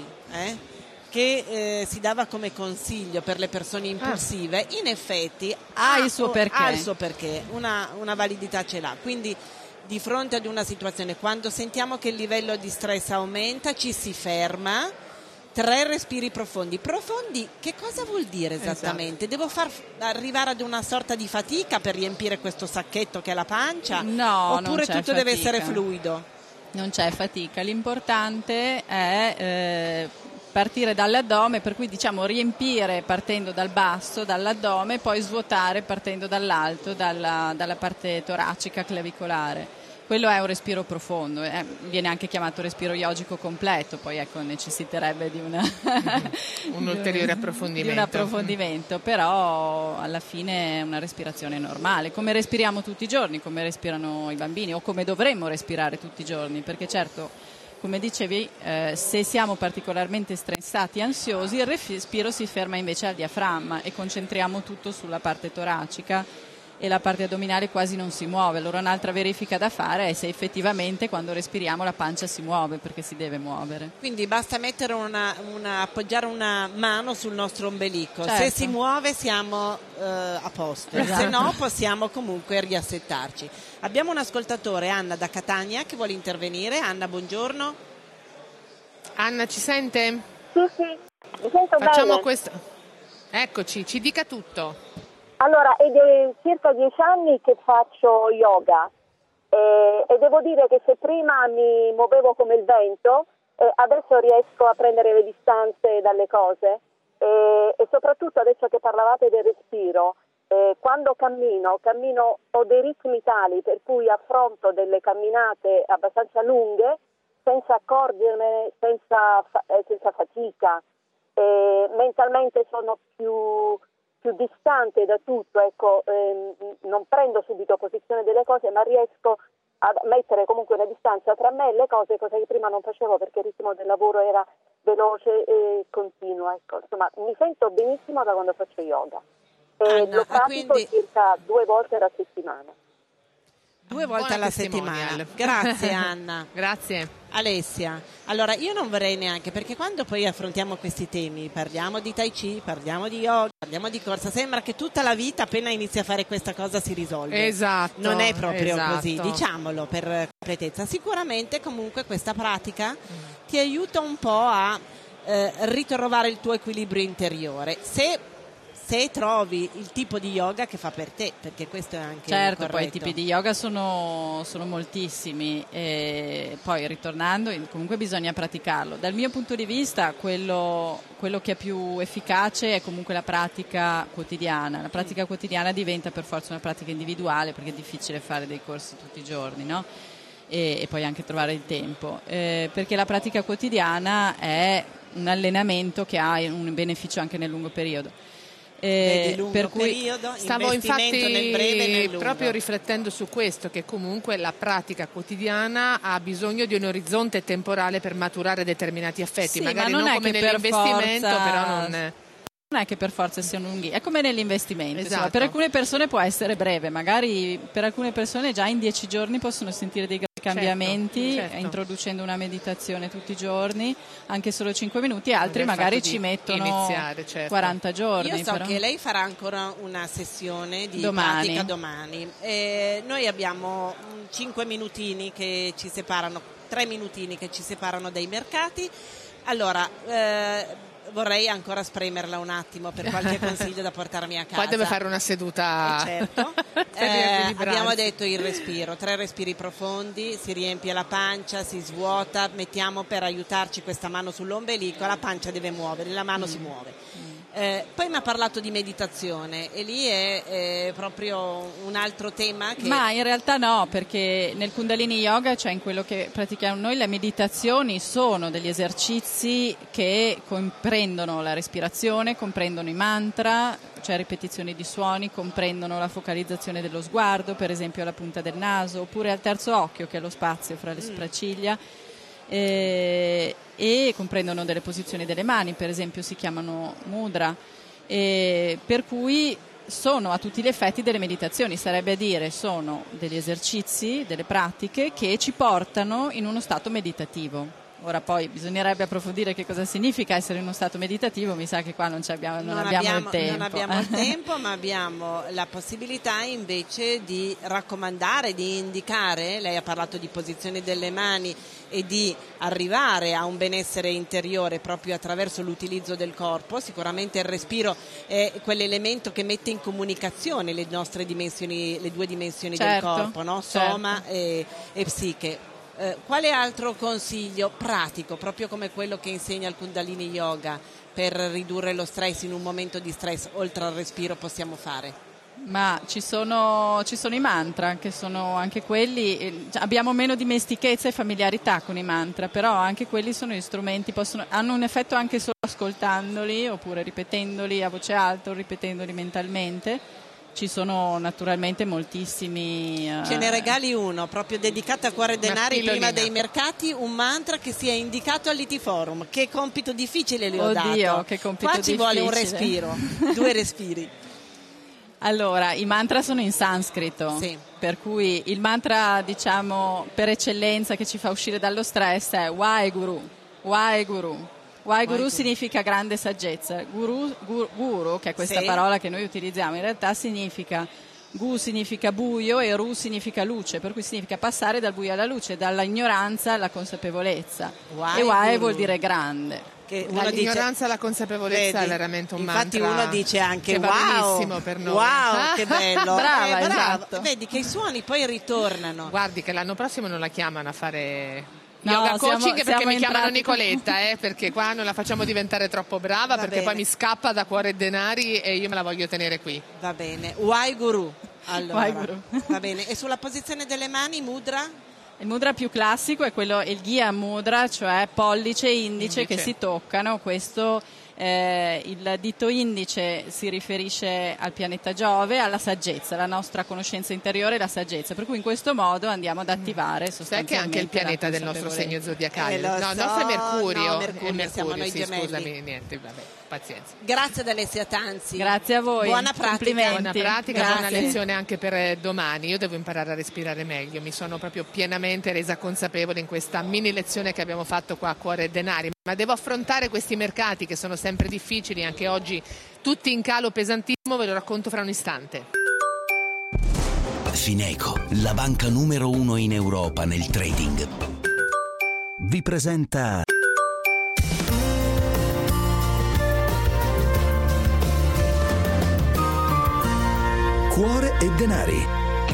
che si dava come consiglio per le persone impulsive, in effetti ha il suo perché, una validità ce l'ha. Quindi di fronte ad una situazione, quando sentiamo che il livello di stress aumenta, ci si ferma, 3 respiri profondi, che cosa vuol dire esattamente? Devo far arrivare ad una sorta di fatica per riempire questo sacchetto che è la pancia? No, oppure tutto deve essere fluido? Non c'è fatica, l'importante è partire dall'addome, per cui diciamo riempire partendo dal basso, dall'addome, poi svuotare partendo dall'alto, dalla parte toracica clavicolare. Quello è un respiro profondo, viene anche chiamato respiro yogico completo, poi ecco necessiterebbe di un ulteriore approfondimento. Di un approfondimento, però alla fine è una respirazione normale, come respiriamo tutti i giorni, come respirano i bambini o come dovremmo respirare tutti i giorni, perché certo, come dicevi, se siamo particolarmente stressati e ansiosi, il respiro si ferma invece al diaframma e concentriamo tutto sulla parte toracica e la parte addominale quasi non si muove. Allora un'altra verifica da fare è se effettivamente quando respiriamo la pancia si muove, perché si deve muovere. Quindi basta mettere appoggiare una mano sul nostro ombelico, certo. Se si muove siamo a posto, se no possiamo comunque riassettarci. Abbiamo un ascoltatore, Anna da Catania, che vuole intervenire. Anna, buongiorno. Anna, ci sente? Sì, mi sento bene. Questo. Eccoci, ci dica tutto. Allora, è circa 10 anni che faccio yoga e devo dire che se prima mi muovevo come il vento, adesso riesco a prendere le distanze dalle cose e soprattutto adesso che parlavate del respiro, quando cammino ho dei ritmi tali per cui affronto delle camminate abbastanza lunghe senza accorgermene, senza fatica, mentalmente sono più distante da tutto, ecco, non prendo subito posizione delle cose, ma riesco a mettere comunque una distanza tra me e le cose, cosa che prima non facevo perché il ritmo del lavoro era veloce e continuo, ecco. Insomma, mi sento benissimo da quando faccio yoga e lo pratico circa 2 volte alla settimana. 2 volte alla settimana. Grazie Anna. Grazie. Alessia, allora io non vorrei neanche, perché quando poi affrontiamo questi temi, parliamo di Tai Chi, parliamo di yoga, parliamo di corsa, sembra che tutta la vita appena inizi a fare questa cosa si risolve. Esatto. Non è proprio così, diciamolo per completezza. Sicuramente comunque questa pratica ti aiuta un po' a ritrovare il tuo equilibrio interiore. Se trovi il tipo di yoga che fa per te, perché questo è anche certo, corretto. Poi i tipi di yoga sono moltissimi e poi ritornando comunque bisogna praticarlo. Dal mio punto di vista quello che è più efficace è comunque la pratica quotidiana. La pratica quotidiana diventa per forza una pratica individuale perché è difficile fare dei corsi tutti i giorni, no? E poi anche trovare il tempo, perché la pratica quotidiana è un allenamento che ha un beneficio anche nel lungo periodo. di lungo per cui periodo, stavo investimento nel breve e nel lungo. proprio riflettendo su questo, che comunque la pratica quotidiana ha bisogno di un orizzonte temporale per maturare determinati effetti, Sì, magari ma non non è come che nell'investimento, per forza... però non è che per forza siano lunghi, è come nell'investimento. Esatto. Insomma, per alcune persone può essere breve, magari per alcune persone già in 10 giorni possono sentire dei cambiamenti, certo. Introducendo una meditazione tutti i giorni, anche solo 5 minuti, altri magari ci mettono iniziare, certo. 40 giorni. Io so però. che lei farà ancora una sessione di Domani. pratica domani. Noi abbiamo 5 minutini che ci separano, 3 minutini che ci separano dai mercati. Allora, vorrei ancora spremerla un attimo per qualche consiglio da portarmi a casa. Poi deve fare una seduta. Certo. Abbiamo detto il respiro, 3 respiri profondi, si riempie la pancia, si svuota, mettiamo per aiutarci questa mano sull'ombelico, la pancia deve muovere, la mano si muove. Poi mi ha parlato di meditazione e lì è proprio un altro tema che... Ma in realtà no, perché nel Kundalini Yoga, cioè in quello che pratichiamo noi, le meditazioni sono degli esercizi che comprendono la respirazione, comprendono i mantra, cioè ripetizioni di suoni, comprendono la focalizzazione dello sguardo, per esempio alla punta del naso, oppure al terzo occhio, che è lo spazio fra le sopracciglia. E comprendono delle posizioni delle mani, per esempio si chiamano mudra, per cui sono a tutti gli effetti delle meditazioni, sarebbe a dire sono degli esercizi, delle pratiche che ci portano in uno stato meditativo. Ora poi bisognerebbe approfondire che cosa significa essere in uno stato meditativo, mi sa che qua non abbiamo il tempo. Non abbiamo il tempo, ma abbiamo la possibilità invece di raccomandare, di indicare, lei ha parlato di posizione delle mani e di arrivare a un benessere interiore proprio attraverso l'utilizzo del corpo. Sicuramente il respiro è quell'elemento che mette in comunicazione le nostre dimensioni, le 2 dimensioni del corpo, no? Soma e psiche. Quale altro consiglio pratico, proprio come quello che insegna il Kundalini Yoga, per ridurre lo stress in un momento di stress, oltre al respiro, possiamo fare? Ma ci sono i mantra, che sono anche quelli, abbiamo meno dimestichezza e familiarità con i mantra, però anche quelli sono gli strumenti, hanno un effetto anche solo ascoltandoli, oppure ripetendoli a voce alta o ripetendoli mentalmente. Ci sono naturalmente moltissimi. Ce ne regali uno proprio dedicato a Cuore Denari prima dei mercati, un mantra che sia indicato all'IT Forum. Che compito difficile le ho dato. Che compito Qua ci difficile. vuole un respiro, 2 respiri. Allora, i mantra sono in sanscrito, sì. Per cui il mantra, diciamo, per eccellenza che ci fa uscire dallo stress è Waheguru, Waheguru. Waheguru significa grande saggezza. Guru, che è questa parola che noi utilizziamo, in realtà significa Gu significa buio e Ru significa luce, per cui significa passare dal buio alla luce, dall'ignoranza alla consapevolezza. E Wahe vuol dire grande. Dall'ignoranza alla consapevolezza è veramente un mantra. Infatti uno dice anche che va benissimo per noi. Wow, che bello. Brava, esatto. Vedi che i suoni poi ritornano. Guardi che l'anno prossimo non la chiamano a fare yoga coaching perché mi chiamano Nicoletta, perché qua non la facciamo diventare troppo brava, perché poi mi scappa da Cuore e Denari e io me la voglio tenere qui. Va bene, Waheguru. Allora, Waheguru. Va bene. E sulla posizione delle mani, mudra? Il mudra più classico è il Gya Mudra, cioè pollice e indice che si toccano. Questo il dito indice si riferisce al pianeta Giove, alla saggezza, la nostra conoscenza interiore e la saggezza, per cui in questo modo andiamo ad attivare sostanzialmente. Sai che è anche il pianeta del nostro segno zodiacale? Il nostro è Mercurio. Mercurio, siamo noi gemelli. Scusami, niente, vabbè, pazienza. Grazie ad Alessia Tanzi. Grazie a voi. Buona pratica. Buona pratica, Grazie. buona lezione anche per domani. Io devo imparare a respirare meglio, mi sono proprio pienamente resa consapevole in questa mini lezione che abbiamo fatto qua a Cuore e Denari, ma devo affrontare questi mercati che sono sempre difficili, anche oggi tutti in calo pesantissimo, ve lo racconto fra un istante. Fineco, la banca numero 1 in Europa nel trading, vi presenta Cuore e Denari.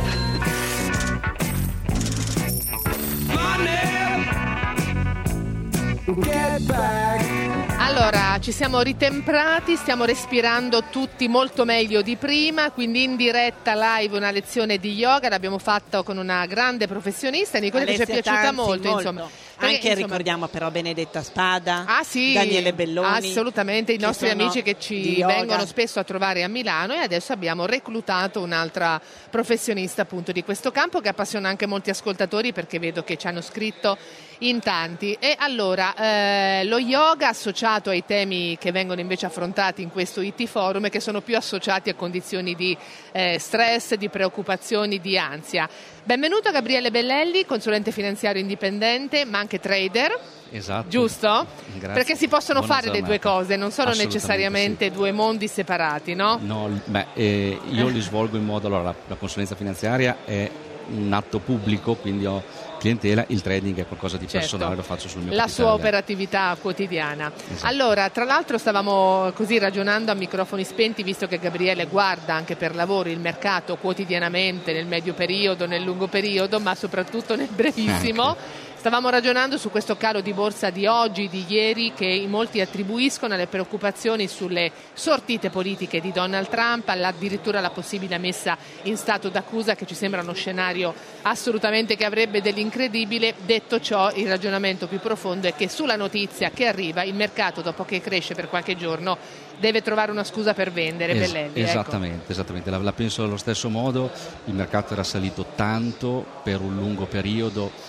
Allora, ci siamo ritemprati, stiamo respirando tutti molto meglio di prima, quindi in diretta live una lezione di yoga, l'abbiamo fatta con una grande professionista, Nicoletta, ci è piaciuta molto. Insomma. Anche ricordiamo però Benedetta Spada, sì, Daniele Belloni. Assolutamente, i nostri amici che ci vengono spesso a trovare a Milano, e adesso abbiamo reclutato un'altra professionista appunto di questo campo che appassiona anche molti ascoltatori, perché vedo che ci hanno scritto in tanti. E allora lo yoga associato ai temi che vengono invece affrontati in questo IT Forum, che sono più associati a condizioni di stress, di preoccupazioni, di ansia. Benvenuto Gabriele Bellelli, consulente finanziario indipendente ma anche trader. Esatto. Giusto? Grazie. Perché si possono Buona fare giornata. le due cose, non sono necessariamente due mondi separati, no? No, io li svolgo in modo, allora la consulenza finanziaria è un atto pubblico, quindi ho clientela, il trading è qualcosa di personale, lo faccio sul mio la capitale. Sua operatività quotidiana. Esatto. Allora, tra l'altro stavamo così ragionando a microfoni spenti, visto che Gabriele guarda anche per lavoro il mercato quotidianamente, nel medio periodo, nel lungo periodo, ma soprattutto nel brevissimo. Stavamo ragionando su questo calo di borsa di oggi, di ieri, che in molti attribuiscono alle preoccupazioni sulle sortite politiche di Donald Trump, addirittura la possibile messa in stato d'accusa, che ci sembra uno scenario assolutamente che avrebbe dell'incredibile. Detto ciò, il ragionamento più profondo è che sulla notizia che arriva il mercato, dopo che cresce per qualche giorno, deve trovare una scusa per vendere. Bellelli, esattamente, esattamente. La penso allo stesso modo. Il mercato era salito tanto per un lungo periodo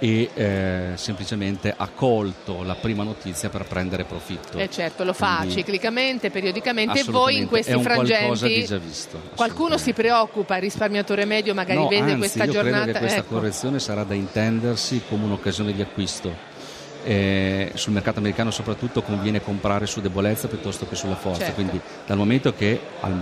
e semplicemente ha colto la prima notizia per prendere profitto. Certo, lo fa ciclicamente, periodicamente, e voi in questi frangenti di già visto, qualcuno si preoccupa, il risparmiatore medio magari vede questa giornata. Credo che questa correzione sarà da intendersi come un'occasione di acquisto. Sul mercato americano soprattutto conviene comprare su debolezza piuttosto che sulla forza, certo. Quindi dal momento che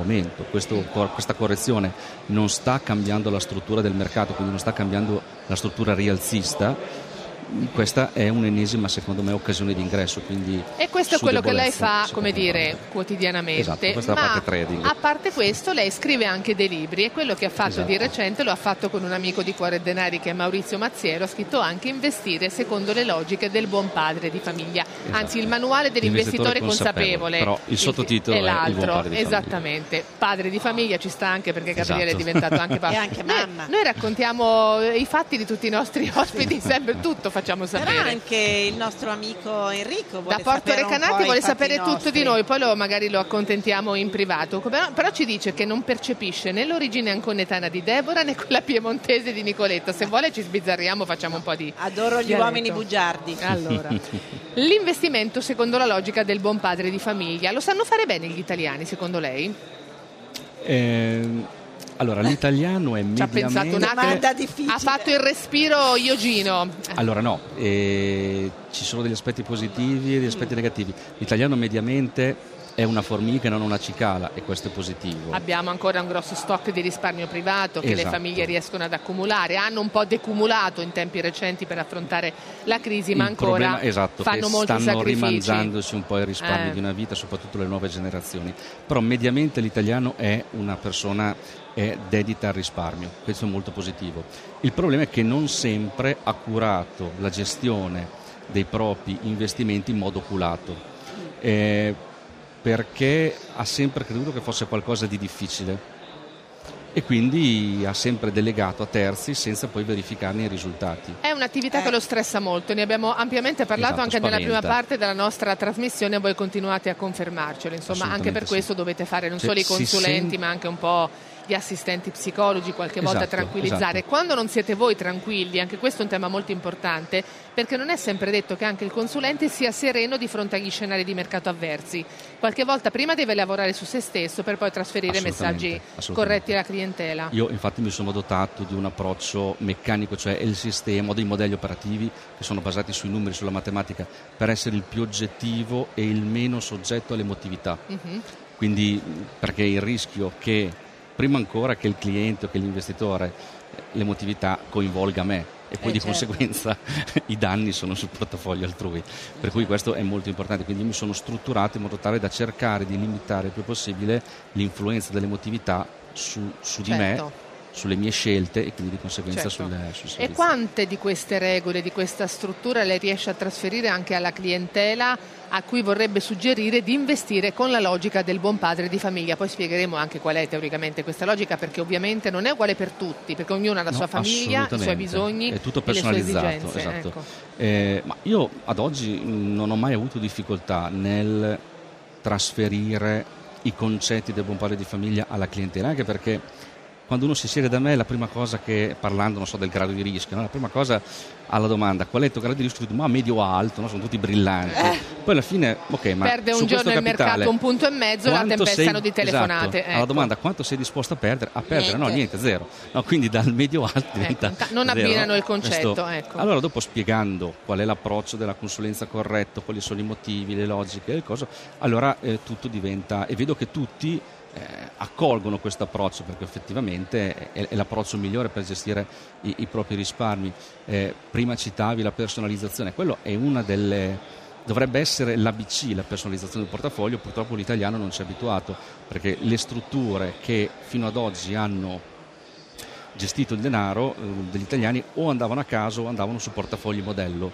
questa correzione non sta cambiando la struttura del mercato, quindi non sta cambiando la struttura rialzista, questa è un'ennesima, secondo me, occasione di ingresso. Quindi e questo è quello che lei fa, come dire, quotidianamente. Esatto, questa è la parte trading. A parte questo, lei scrive anche dei libri, e quello che ha fatto di recente lo ha fatto con un amico di Cuore e Denari che è Maurizio Mazziero. Ha scritto anche Investire secondo le logiche del buon padre di famiglia, anzi il manuale dell'investitore consapevole. Però il sottotitolo è il buon padre di famiglia. Esattamente, padre di famiglia ci sta anche perché Gabriele è diventato anche padre. E anche mamma. Noi raccontiamo i fatti di tutti i nostri ospiti, sempre tutto facciamo sapere. Però anche il nostro amico Enrico vuole da Porto Recanati vuole sapere tutto di noi, poi magari lo accontentiamo in privato, però ci dice che non percepisce né l'origine anconetana di Deborah né quella piemontese di Nicoletta. Se vuole ci sbizzarriamo, facciamo un po' di adoro gli uomini bugiardi. Allora, l'investimento secondo la logica del buon padre di famiglia, lo sanno fare bene gli italiani secondo lei? Allora, l'italiano è mediamente... Ci ha pensato un attimo, ha fatto il respiro iogino. Allora no, ci sono degli aspetti positivi e degli aspetti negativi. L'italiano mediamente è una formica e non una cicala, e questo è positivo. Abbiamo ancora un grosso stock di risparmio privato che le famiglie riescono ad accumulare, hanno un po' decumulato in tempi recenti per affrontare la crisi, ma ancora fanno molti sacrifici. Stanno rimangiandosi un po' il risparmio di una vita, soprattutto le nuove generazioni. Però mediamente l'italiano è una persona dedita al risparmio, questo è molto positivo. Il problema è che non sempre ha curato la gestione dei propri investimenti in modo oculato. Perché ha sempre creduto che fosse qualcosa di difficile e quindi ha sempre delegato a terzi senza poi verificarne i risultati. È un'attività che lo stressa molto, ne abbiamo ampiamente parlato anche nella prima parte della nostra trasmissione, voi continuate a confermarcelo, insomma anche per questo dovete fare non solo i consulenti ma anche un po' gli assistenti psicologi, qualche volta tranquillizzare. Quando non siete voi tranquilli, anche questo è un tema molto importante, perché non è sempre detto che anche il consulente sia sereno di fronte agli scenari di mercato avversi. Qualche volta prima deve lavorare su se stesso per poi trasferire messaggi corretti alla clientela. Io infatti mi sono dotato di un approccio meccanico, cioè il sistema, dei modelli operativi che sono basati sui numeri, sulla matematica, per essere il più oggettivo e il meno soggetto all'emotività. Quindi, perché il rischio che prima ancora che il cliente o che l'investitore l'emotività coinvolga me e poi di conseguenza i danni sono sul portafoglio altrui, per cui questo è molto importante. Quindi mi sono strutturato in modo tale da cercare di limitare il più possibile l'influenza dell'emotività su di me sulle mie scelte e quindi di conseguenza certo. sul servizio. E quante di queste regole, di questa struttura lei riesce a trasferire anche alla clientela a cui vorrebbe suggerire di investire con la logica del buon padre di famiglia? Poi spiegheremo anche qual è teoricamente questa logica, perché ovviamente non è uguale per tutti, perché ognuno ha la sua famiglia, i suoi bisogni, è tutto e le sue personalizzato, esigenze. esatto. Ecco. Ma io ad oggi non ho mai avuto difficoltà nel trasferire i concetti del buon padre di famiglia alla clientela, anche perché quando uno si siede da me, la prima cosa che, parlando non so del grado di rischio, no? La prima cosa alla domanda qual è il tuo grado di rischio, ma medio alto, no? Sono tutti brillanti, poi alla fine ok, ma perde su un giorno il capitale, mercato 1,5 punti, la tempestano di telefonate. Esatto, alla domanda quanto sei disposto a perdere? No, niente, zero, no, quindi dal medio alto diventa non zero. abbinano il concetto. Ecco. Allora dopo, spiegando qual è l'approccio della consulenza corretto, quali sono i motivi, le logiche, le cose, allora tutto diventa, e vedo che tutti accolgono questo approccio, perché effettivamente è l'approccio migliore per gestire i propri risparmi. Prima citavi la personalizzazione, quello è una dovrebbe essere l'ABC, la personalizzazione del portafoglio. Purtroppo l'italiano non ci è abituato, perché le strutture che fino ad oggi hanno gestito il denaro degli italiani o andavano a caso o andavano su portafogli modello.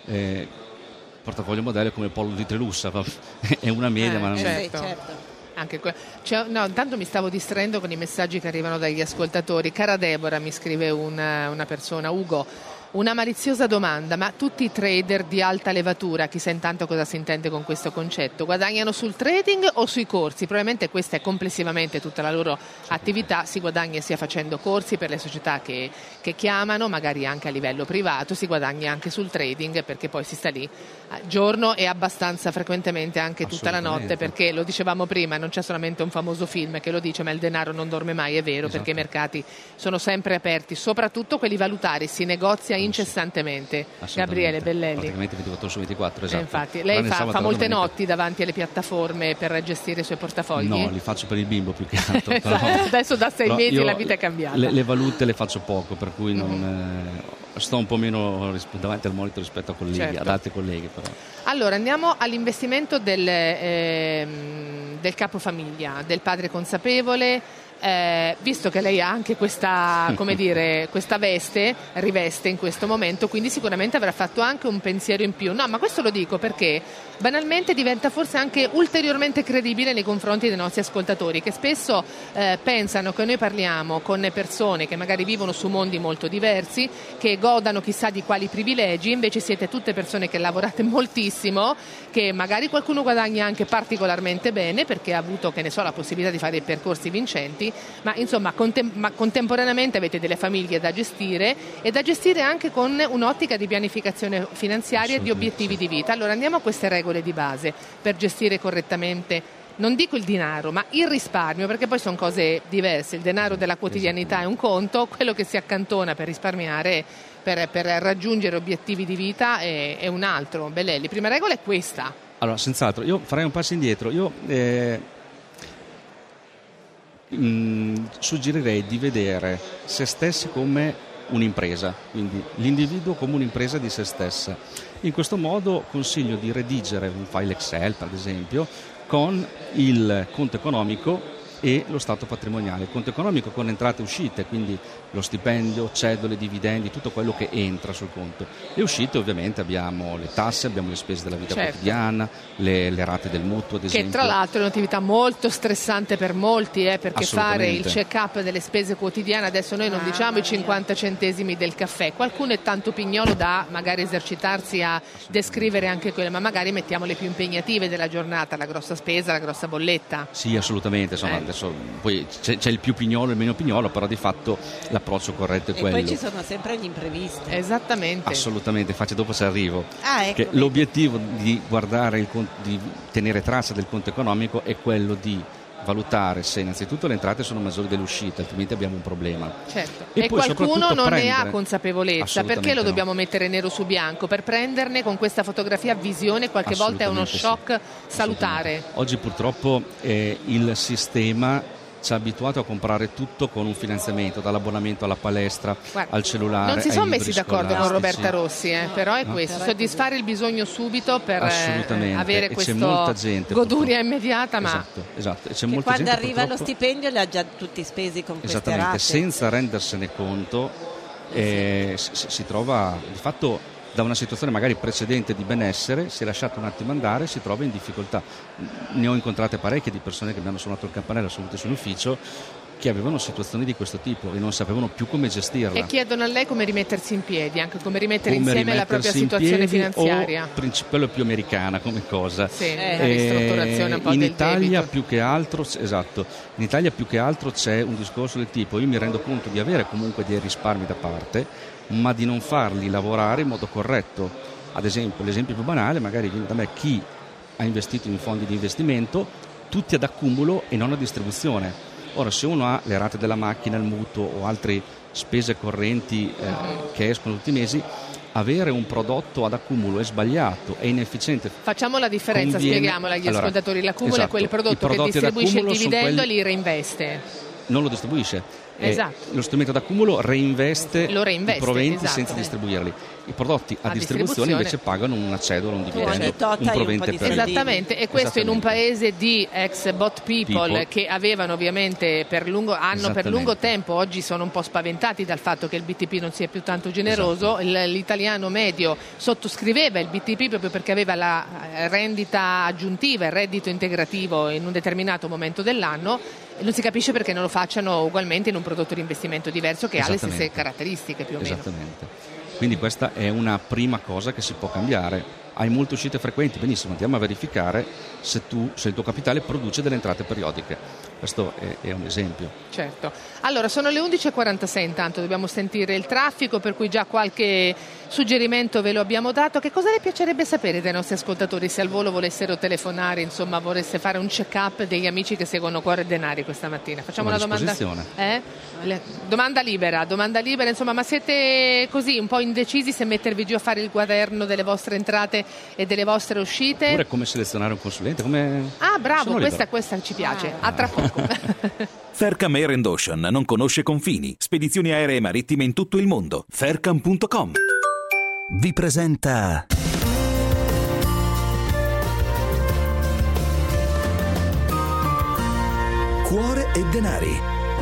Portafoglio modello come il Polo di Trelussa, è una media, ma non certo. Anche intanto mi stavo distraendo con i messaggi che arrivano dagli ascoltatori. Cara Deborah, mi scrive una persona, Ugo, una maliziosa domanda: ma tutti i trader di alta levatura, chissà intanto cosa si intende con questo concetto, guadagnano sul trading o sui corsi? Probabilmente questa è complessivamente tutta la loro attività, si guadagna sia facendo corsi per le società che chiamano, magari anche a livello privato, si guadagna anche sul trading, perché poi si sta lì giorno e abbastanza frequentemente anche tutta la notte, perché lo dicevamo prima, non c'è solamente un famoso film che lo dice, ma il denaro non dorme mai, è vero, perché i mercati sono sempre aperti, soprattutto quelli valutari, si negozia incessantemente. Gabriele Bellelli, praticamente 24 su 24, esatto. Infatti, lei fa molte notti davanti alle piattaforme per gestire i suoi portafogli? No, li faccio per il bimbo più che altro. Adesso da 6 mesi la vita è cambiata. Le valute le faccio poco, per cui sto un po' meno davanti al monitor rispetto a colleghi, certo. ad altri colleghi però. Allora andiamo all'investimento del capofamiglia, del padre consapevole. Visto che lei ha anche questa, come dire, questa riveste in questo momento, quindi sicuramente avrà fatto anche un pensiero in più. No, ma questo lo dico perché banalmente diventa forse anche ulteriormente credibile nei confronti dei nostri ascoltatori, che spesso pensano che noi parliamo con persone che magari vivono su mondi molto diversi, che godano chissà di quali privilegi, invece siete tutte persone che lavorate moltissimo, che magari qualcuno guadagna anche particolarmente bene perché ha avuto, che ne so, la possibilità di fare dei percorsi vincenti, ma insomma contemporaneamente avete delle famiglie da gestire e da gestire anche con un'ottica di pianificazione finanziaria e di obiettivi di vita. Allora andiamo a queste regole di base per gestire correttamente, non dico il denaro, ma il risparmio, perché poi sono cose diverse. Il denaro della quotidianità è un conto, quello che si accantona per risparmiare, per raggiungere obiettivi di vita è un altro. Bellelli, prima regola è questa. Allora, senz'altro, io farei un passo indietro. Io suggerirei di vedere se stessi come un'impresa, quindi l'individuo come un'impresa di se stessa. In questo modo consiglio di redigere un file Excel, per esempio, con il conto economico e lo stato patrimoniale. Il conto economico con entrate e uscite, quindi lo stipendio, cedole, dividendi, tutto quello che entra sul conto. Le uscite ovviamente abbiamo le tasse, abbiamo le spese della vita quotidiana, le rate del mutuo ad esempio. Che tra l'altro è un'attività molto stressante per molti, perché fare il check-up delle spese quotidiane, adesso noi non diciamo i 50 centesimi del caffè, qualcuno è tanto pignolo da magari esercitarsi a descrivere anche quelle, ma magari mettiamo le più impegnative della giornata, la grossa spesa, la grossa bolletta. Sì, assolutamente, insomma, adesso poi c'è il più pignolo e il meno pignolo, però di fatto l'approccio corretto è quello. E poi ci sono sempre gli imprevisti. Esattamente. Assolutamente, infatti dopo ci arrivo. Ecco, che l'obiettivo di guardare di tenere traccia del conto economico è quello di valutare se innanzitutto le entrate sono maggiori delle uscite, altrimenti abbiamo un problema. Certo. E poi qualcuno non ne ha prendere consapevolezza, perché lo dobbiamo mettere nero su bianco? Per prenderne con questa fotografia visione, qualche volta è uno shock salutare. Oggi purtroppo il sistema ci ha abituato a comprare tutto con un finanziamento, dall'abbonamento alla palestra, guarda, al cellulare. Non si sono messi d'accordo con Roberta Rossi, però è questo, soddisfare il bisogno subito per avere questa goduria immediata. Esatto. C'è molta quando gente, arriva lo stipendio li ha già tutti spesi con queste rate. Senza rendersene conto si trova di fatto da una situazione magari precedente di benessere, si è lasciato un attimo andare, si trova in difficoltà. Ne ho incontrate parecchie di persone che mi hanno suonato il campanello, sono venute sull'ufficio, che avevano situazioni di questo tipo e non sapevano più come gestirla. E chiedono a lei come rimettersi in piedi, anche come rimettere insieme la propria situazione finanziaria. Quello più americana come cosa. Sì, la ristrutturazione un po' in del Italia debito. più che altro, esatto, in Italia più che altro c'è un discorso del tipo: io mi rendo conto di avere comunque dei risparmi da parte, ma di non farli lavorare in modo corretto. Ad esempio, l'esempio più banale, magari viene da me chi ha investito in fondi di investimento, tutti ad accumulo e non a distribuzione. Ora, se uno ha le rate della macchina, il mutuo o altre spese correnti che escono tutti i mesi, avere un prodotto ad accumulo è sbagliato, è inefficiente. Facciamo la differenza, spieghiamola agli ascoltatori. L'accumulo è quel prodotto che distribuisce il dividendo e li reinveste. Non lo distribuisce. Esatto. Lo strumento d'accumulo reinveste i proventi senza esatto. distribuirli. I prodotti a distribuzione invece pagano una cedola, un dividendo, un provente per esattamente, e questo in un paese di ex bot people che avevano ovviamente per lungo tempo, oggi sono un po' spaventati dal fatto che il BTP non sia più tanto generoso. L'italiano medio sottoscriveva il BTP proprio perché aveva la rendita aggiuntiva, il reddito integrativo in un determinato momento dell'anno, e non si capisce perché non lo facciano ugualmente in un prodotto di investimento diverso che ha le stesse caratteristiche più o meno. Esattamente. Quindi questa è una prima cosa che si può cambiare. Hai molte uscite frequenti, benissimo, andiamo a verificare se il tuo capitale produce delle entrate periodiche. Questo è un esempio. Certo. Allora, sono le 11.46, intanto dobbiamo sentire il traffico, per cui già qualche suggerimento ve lo abbiamo dato. Che cosa le piacerebbe sapere dai nostri ascoltatori, se al volo volessero telefonare, insomma, volesse fare un check-up degli amici che seguono Cuore e Denari questa mattina? Facciamo una domanda. Domanda libera, insomma, ma siete così un po' indecisi se mettervi giù a fare il quaderno delle vostre entrate e delle vostre uscite? Oppure come selezionare un consulente? Bravo, questa ci piace. A tra poco. Faircam Air and Ocean non conosce confini. Spedizioni aeree marittime in tutto il mondo. Faircam.com vi presenta Cuore e Denari.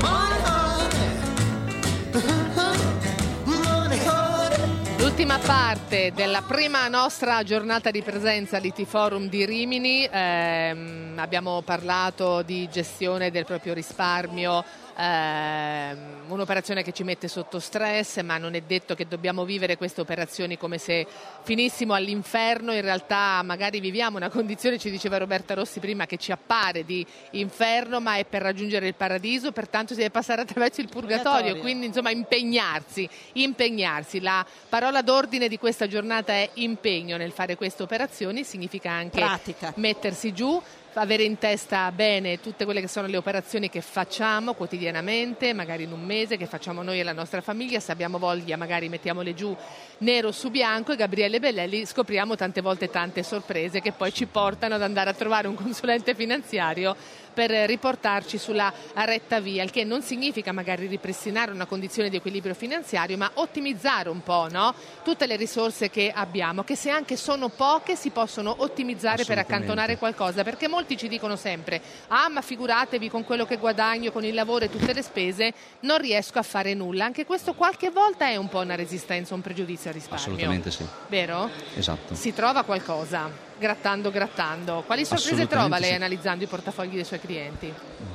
L'ultima parte della prima nostra giornata di presenza all'IT Forum di Rimini. Abbiamo parlato di gestione del proprio risparmio, un'operazione che ci mette sotto stress, ma non è detto che dobbiamo vivere queste operazioni come se finissimo all'inferno. In realtà magari viviamo una condizione, ci diceva Roberta Rossi prima, che ci appare di inferno, ma è per raggiungere il paradiso, pertanto si deve passare attraverso il purgatorio. Quindi insomma impegnarsi. La parola d'ordine di questa giornata è impegno nel fare queste operazioni, significa anche mettersi giù, avere in testa bene tutte quelle che sono le operazioni che facciamo quotidianamente, magari in un mese, che facciamo noi e la nostra famiglia. Se abbiamo voglia magari mettiamole giù nero su bianco, e Gabriele Bellelli scopriamo tante volte tante sorprese che poi ci portano ad andare a trovare un consulente finanziario per riportarci sulla retta via, il che non significa magari ripristinare una condizione di equilibrio finanziario, ma ottimizzare un po', no? Tutte le risorse che abbiamo, che se anche sono poche si possono ottimizzare per accantonare qualcosa, perché molti ci dicono sempre: ma figuratevi, con quello che guadagno, con il lavoro e tutte le spese non riesco a fare nulla. Anche questo qualche volta è un po' una resistenza, un pregiudizio al risparmio. Assolutamente sì. Vero? Esatto. Si trova qualcosa grattando. Quali sorprese trova lei analizzando i portafogli dei suoi clienti?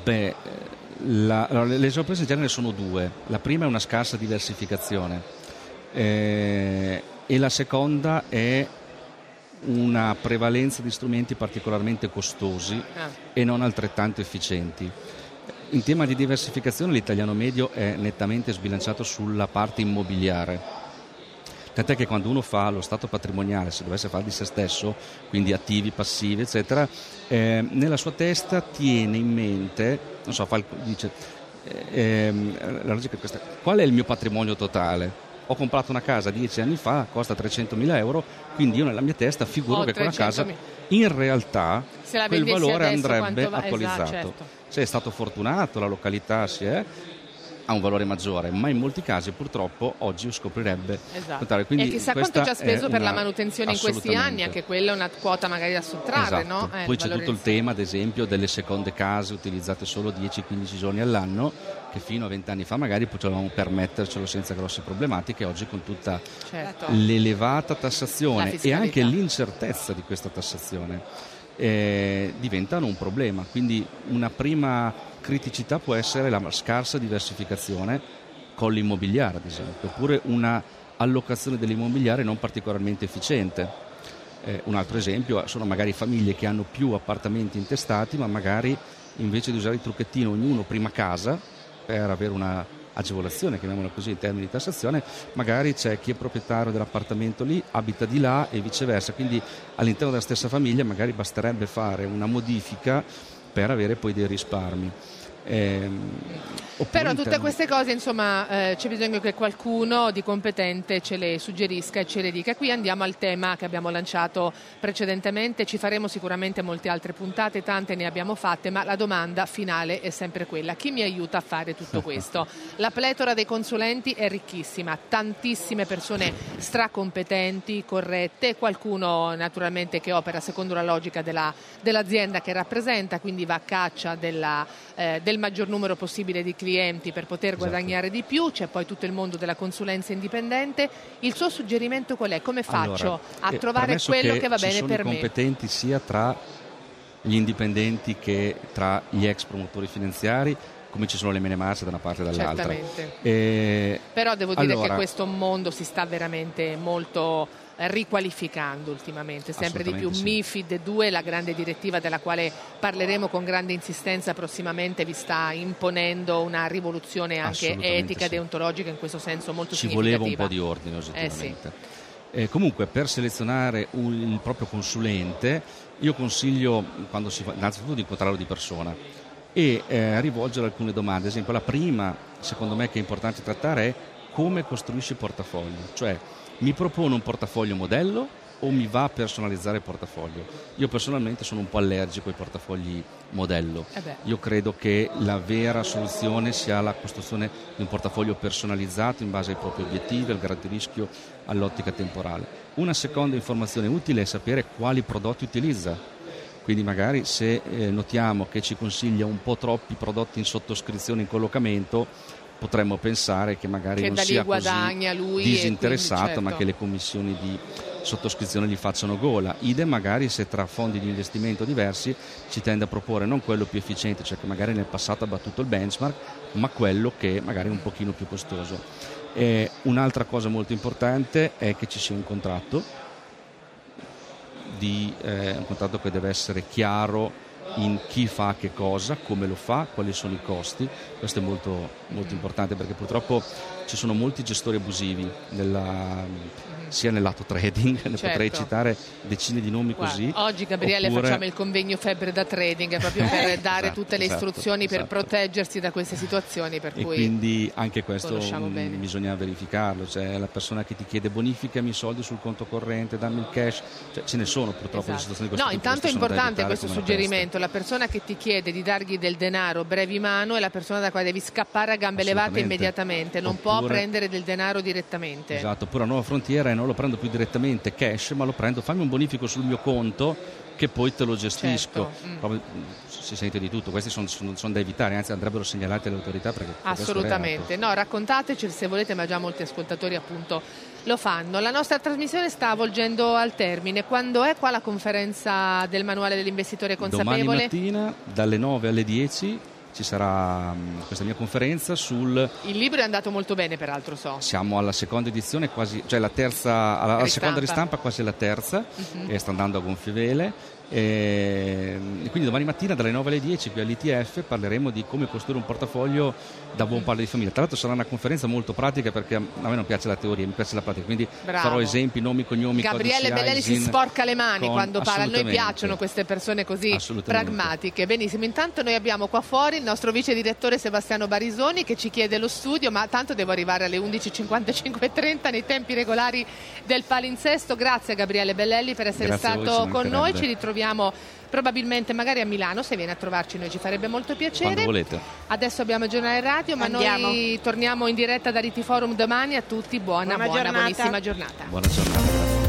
Le sorprese in genere sono due. La prima è una scarsa diversificazione e la seconda è una prevalenza di strumenti particolarmente costosi e non altrettanto efficienti. In tema di diversificazione l'italiano medio è nettamente sbilanciato sulla parte immobiliare. Tant'è che quando uno fa lo stato patrimoniale, se dovesse fare di se stesso, quindi attivi, passivi, eccetera, nella sua testa tiene in mente, la logica è questa: qual è il mio patrimonio totale? ho comprato una casa 10 anni fa, costa 300.000 euro, quindi io nella mia testa figuro che quella casa in realtà quel valore andrebbe attualizzato. Esatto, certo. Se è stato fortunato, la località ha un valore maggiore, ma in molti casi purtroppo oggi scoprirebbe. Esatto. Quindi e chissà quanto ci ha speso per la manutenzione in questi anni, anche quella è una quota magari da sottrarre. Esatto. No? Poi c'è tutto il tema, ad esempio, delle seconde case utilizzate solo 10-15 giorni all'anno, che fino a 20 anni fa magari potevamo permettercelo senza grosse problematiche. Oggi con tutta l'elevata tassazione e anche l'incertezza di questa tassazione diventano un problema. Quindi una prima criticità può essere la scarsa diversificazione con l'immobiliare, ad esempio, oppure una allocazione dell'immobiliare non particolarmente efficiente. Un altro esempio sono magari famiglie che hanno più appartamenti intestati, ma magari invece di usare il trucchettino ognuno prima casa per avere una agevolazione, chiamiamola così, in termini di tassazione, magari c'è chi è proprietario dell'appartamento lì, abita di là e viceversa, quindi all'interno della stessa famiglia magari basterebbe fare una modifica per avere poi dei risparmi. Però tutte queste cose, insomma, c'è bisogno che qualcuno di competente ce le suggerisca e ce le dica. Qui andiamo al tema che abbiamo lanciato precedentemente, ci faremo sicuramente molte altre puntate, tante ne abbiamo fatte, ma la domanda finale è sempre quella: chi mi aiuta a fare tutto questo? La pletora dei consulenti è ricchissima, tantissime persone stracompetenti, corrette, qualcuno naturalmente che opera secondo la logica dell'azienda che rappresenta, quindi va a caccia del maggior numero possibile di clienti per poter guadagnare di più. C'è poi tutto il mondo della consulenza indipendente. Il suo suggerimento qual è? Come faccio a trovare quello che va bene per me? Ci sono competenti sia tra gli indipendenti che tra gli ex promotori finanziari, come ci sono le mene marce da una parte e dall'altra. Certamente. Però devo dire che questo mondo si sta veramente molto riqualificando ultimamente, sempre di più. MiFID 2, la grande direttiva della quale parleremo con grande insistenza prossimamente, vi sta imponendo una rivoluzione anche etica e deontologica in questo senso molto significativa. Ci voleva un po' di ordine oggettivamente. Comunque, per selezionare il proprio consulente, io consiglio, quando si fa, innanzitutto di incontrarlo di persona e rivolgere alcune domande. Ad esempio, la prima, secondo me, che è importante trattare è come costruisci il portafoglio, cioè mi propone un portafoglio modello o mi va a personalizzare il portafoglio? Io personalmente sono un po' allergico ai portafogli modello. Io credo che la vera soluzione sia la costruzione di un portafoglio personalizzato in base ai propri obiettivi, al grado di rischio, all'ottica temporale. Una seconda informazione utile è sapere quali prodotti utilizza. Quindi magari se notiamo che ci consiglia un po' troppi prodotti in sottoscrizione, in collocamento, potremmo pensare che magari non sia così disinteressato, quindi, ma che le commissioni di sottoscrizione gli facciano gola. Idem magari se tra fondi di investimento diversi ci tende a proporre non quello più efficiente, cioè che magari nel passato ha battuto il benchmark, ma quello che magari è un pochino più costoso. Un'altra cosa molto importante è che ci sia un contratto che deve essere chiaro in chi fa che cosa, come lo fa, quali sono i costi. Questo è molto, molto importante, perché purtroppo ci sono molti gestori abusivi sia nel lato trading, ne potrei citare decine di nomi. Oggi, Gabriele, facciamo il convegno Febbre da Trading proprio per dare tutte le istruzioni per proteggersi da queste situazioni, per cui quindi anche questo bisogna verificarlo, cioè la persona che ti chiede bonificami i soldi sul conto corrente, dammi il cash, cioè, ce ne sono purtroppo di situazioni di questo tipo. Intanto è importante questo suggerimento: la persona che ti chiede di dargli del denaro brevi mano è la persona da quale devi scappare a gambe levate immediatamente, non può prendere del denaro direttamente. Esatto, oppure a Nuova Frontiera non lo prendo più direttamente cash, ma lo prendo, fammi un bonifico sul mio conto che poi te lo gestisco. Si sente di tutto, questi sono da evitare, anzi andrebbero segnalati alle autorità, perché assolutamente. Raccontateci se volete, ma già molti ascoltatori appunto lo fanno. La nostra trasmissione sta volgendo al termine. Quando è qua la conferenza del manuale dell'investitore consapevole? Domani mattina dalle 9 alle 10 ci sarà questa mia conferenza sul... Il libro è andato molto bene, peraltro so. Siamo alla seconda edizione, quasi, cioè la terza, alla seconda ristampa, quasi la terza, e sta andando a gonfie vele. E quindi domani mattina dalle 9 alle 10 qui all'ITF parleremo di come costruire un portafoglio da buon padre di famiglia. Tra l'altro sarà una conferenza molto pratica, perché a me non piace la teoria, mi piace la pratica, quindi farò esempi, nomi, cognomi. Gabriele Bellelli si sporca le mani quando parla, a noi piacciono queste persone così pragmatiche. Benissimo, intanto noi abbiamo qua fuori il nostro vice direttore Sebastiano Barisoni che ci chiede lo studio, ma tanto devo arrivare alle 11:55:30 nei tempi regolari del palinsesto. Grazie Gabriele Bellelli per essere stato con noi, ci ritroviamo probabilmente magari a Milano, se viene a trovarci noi ci farebbe molto piacere. Quando volete. Adesso abbiamo il giornale radio, ma noi torniamo in diretta da Riti Forum domani. A tutti buonissima giornata. Buona giornata.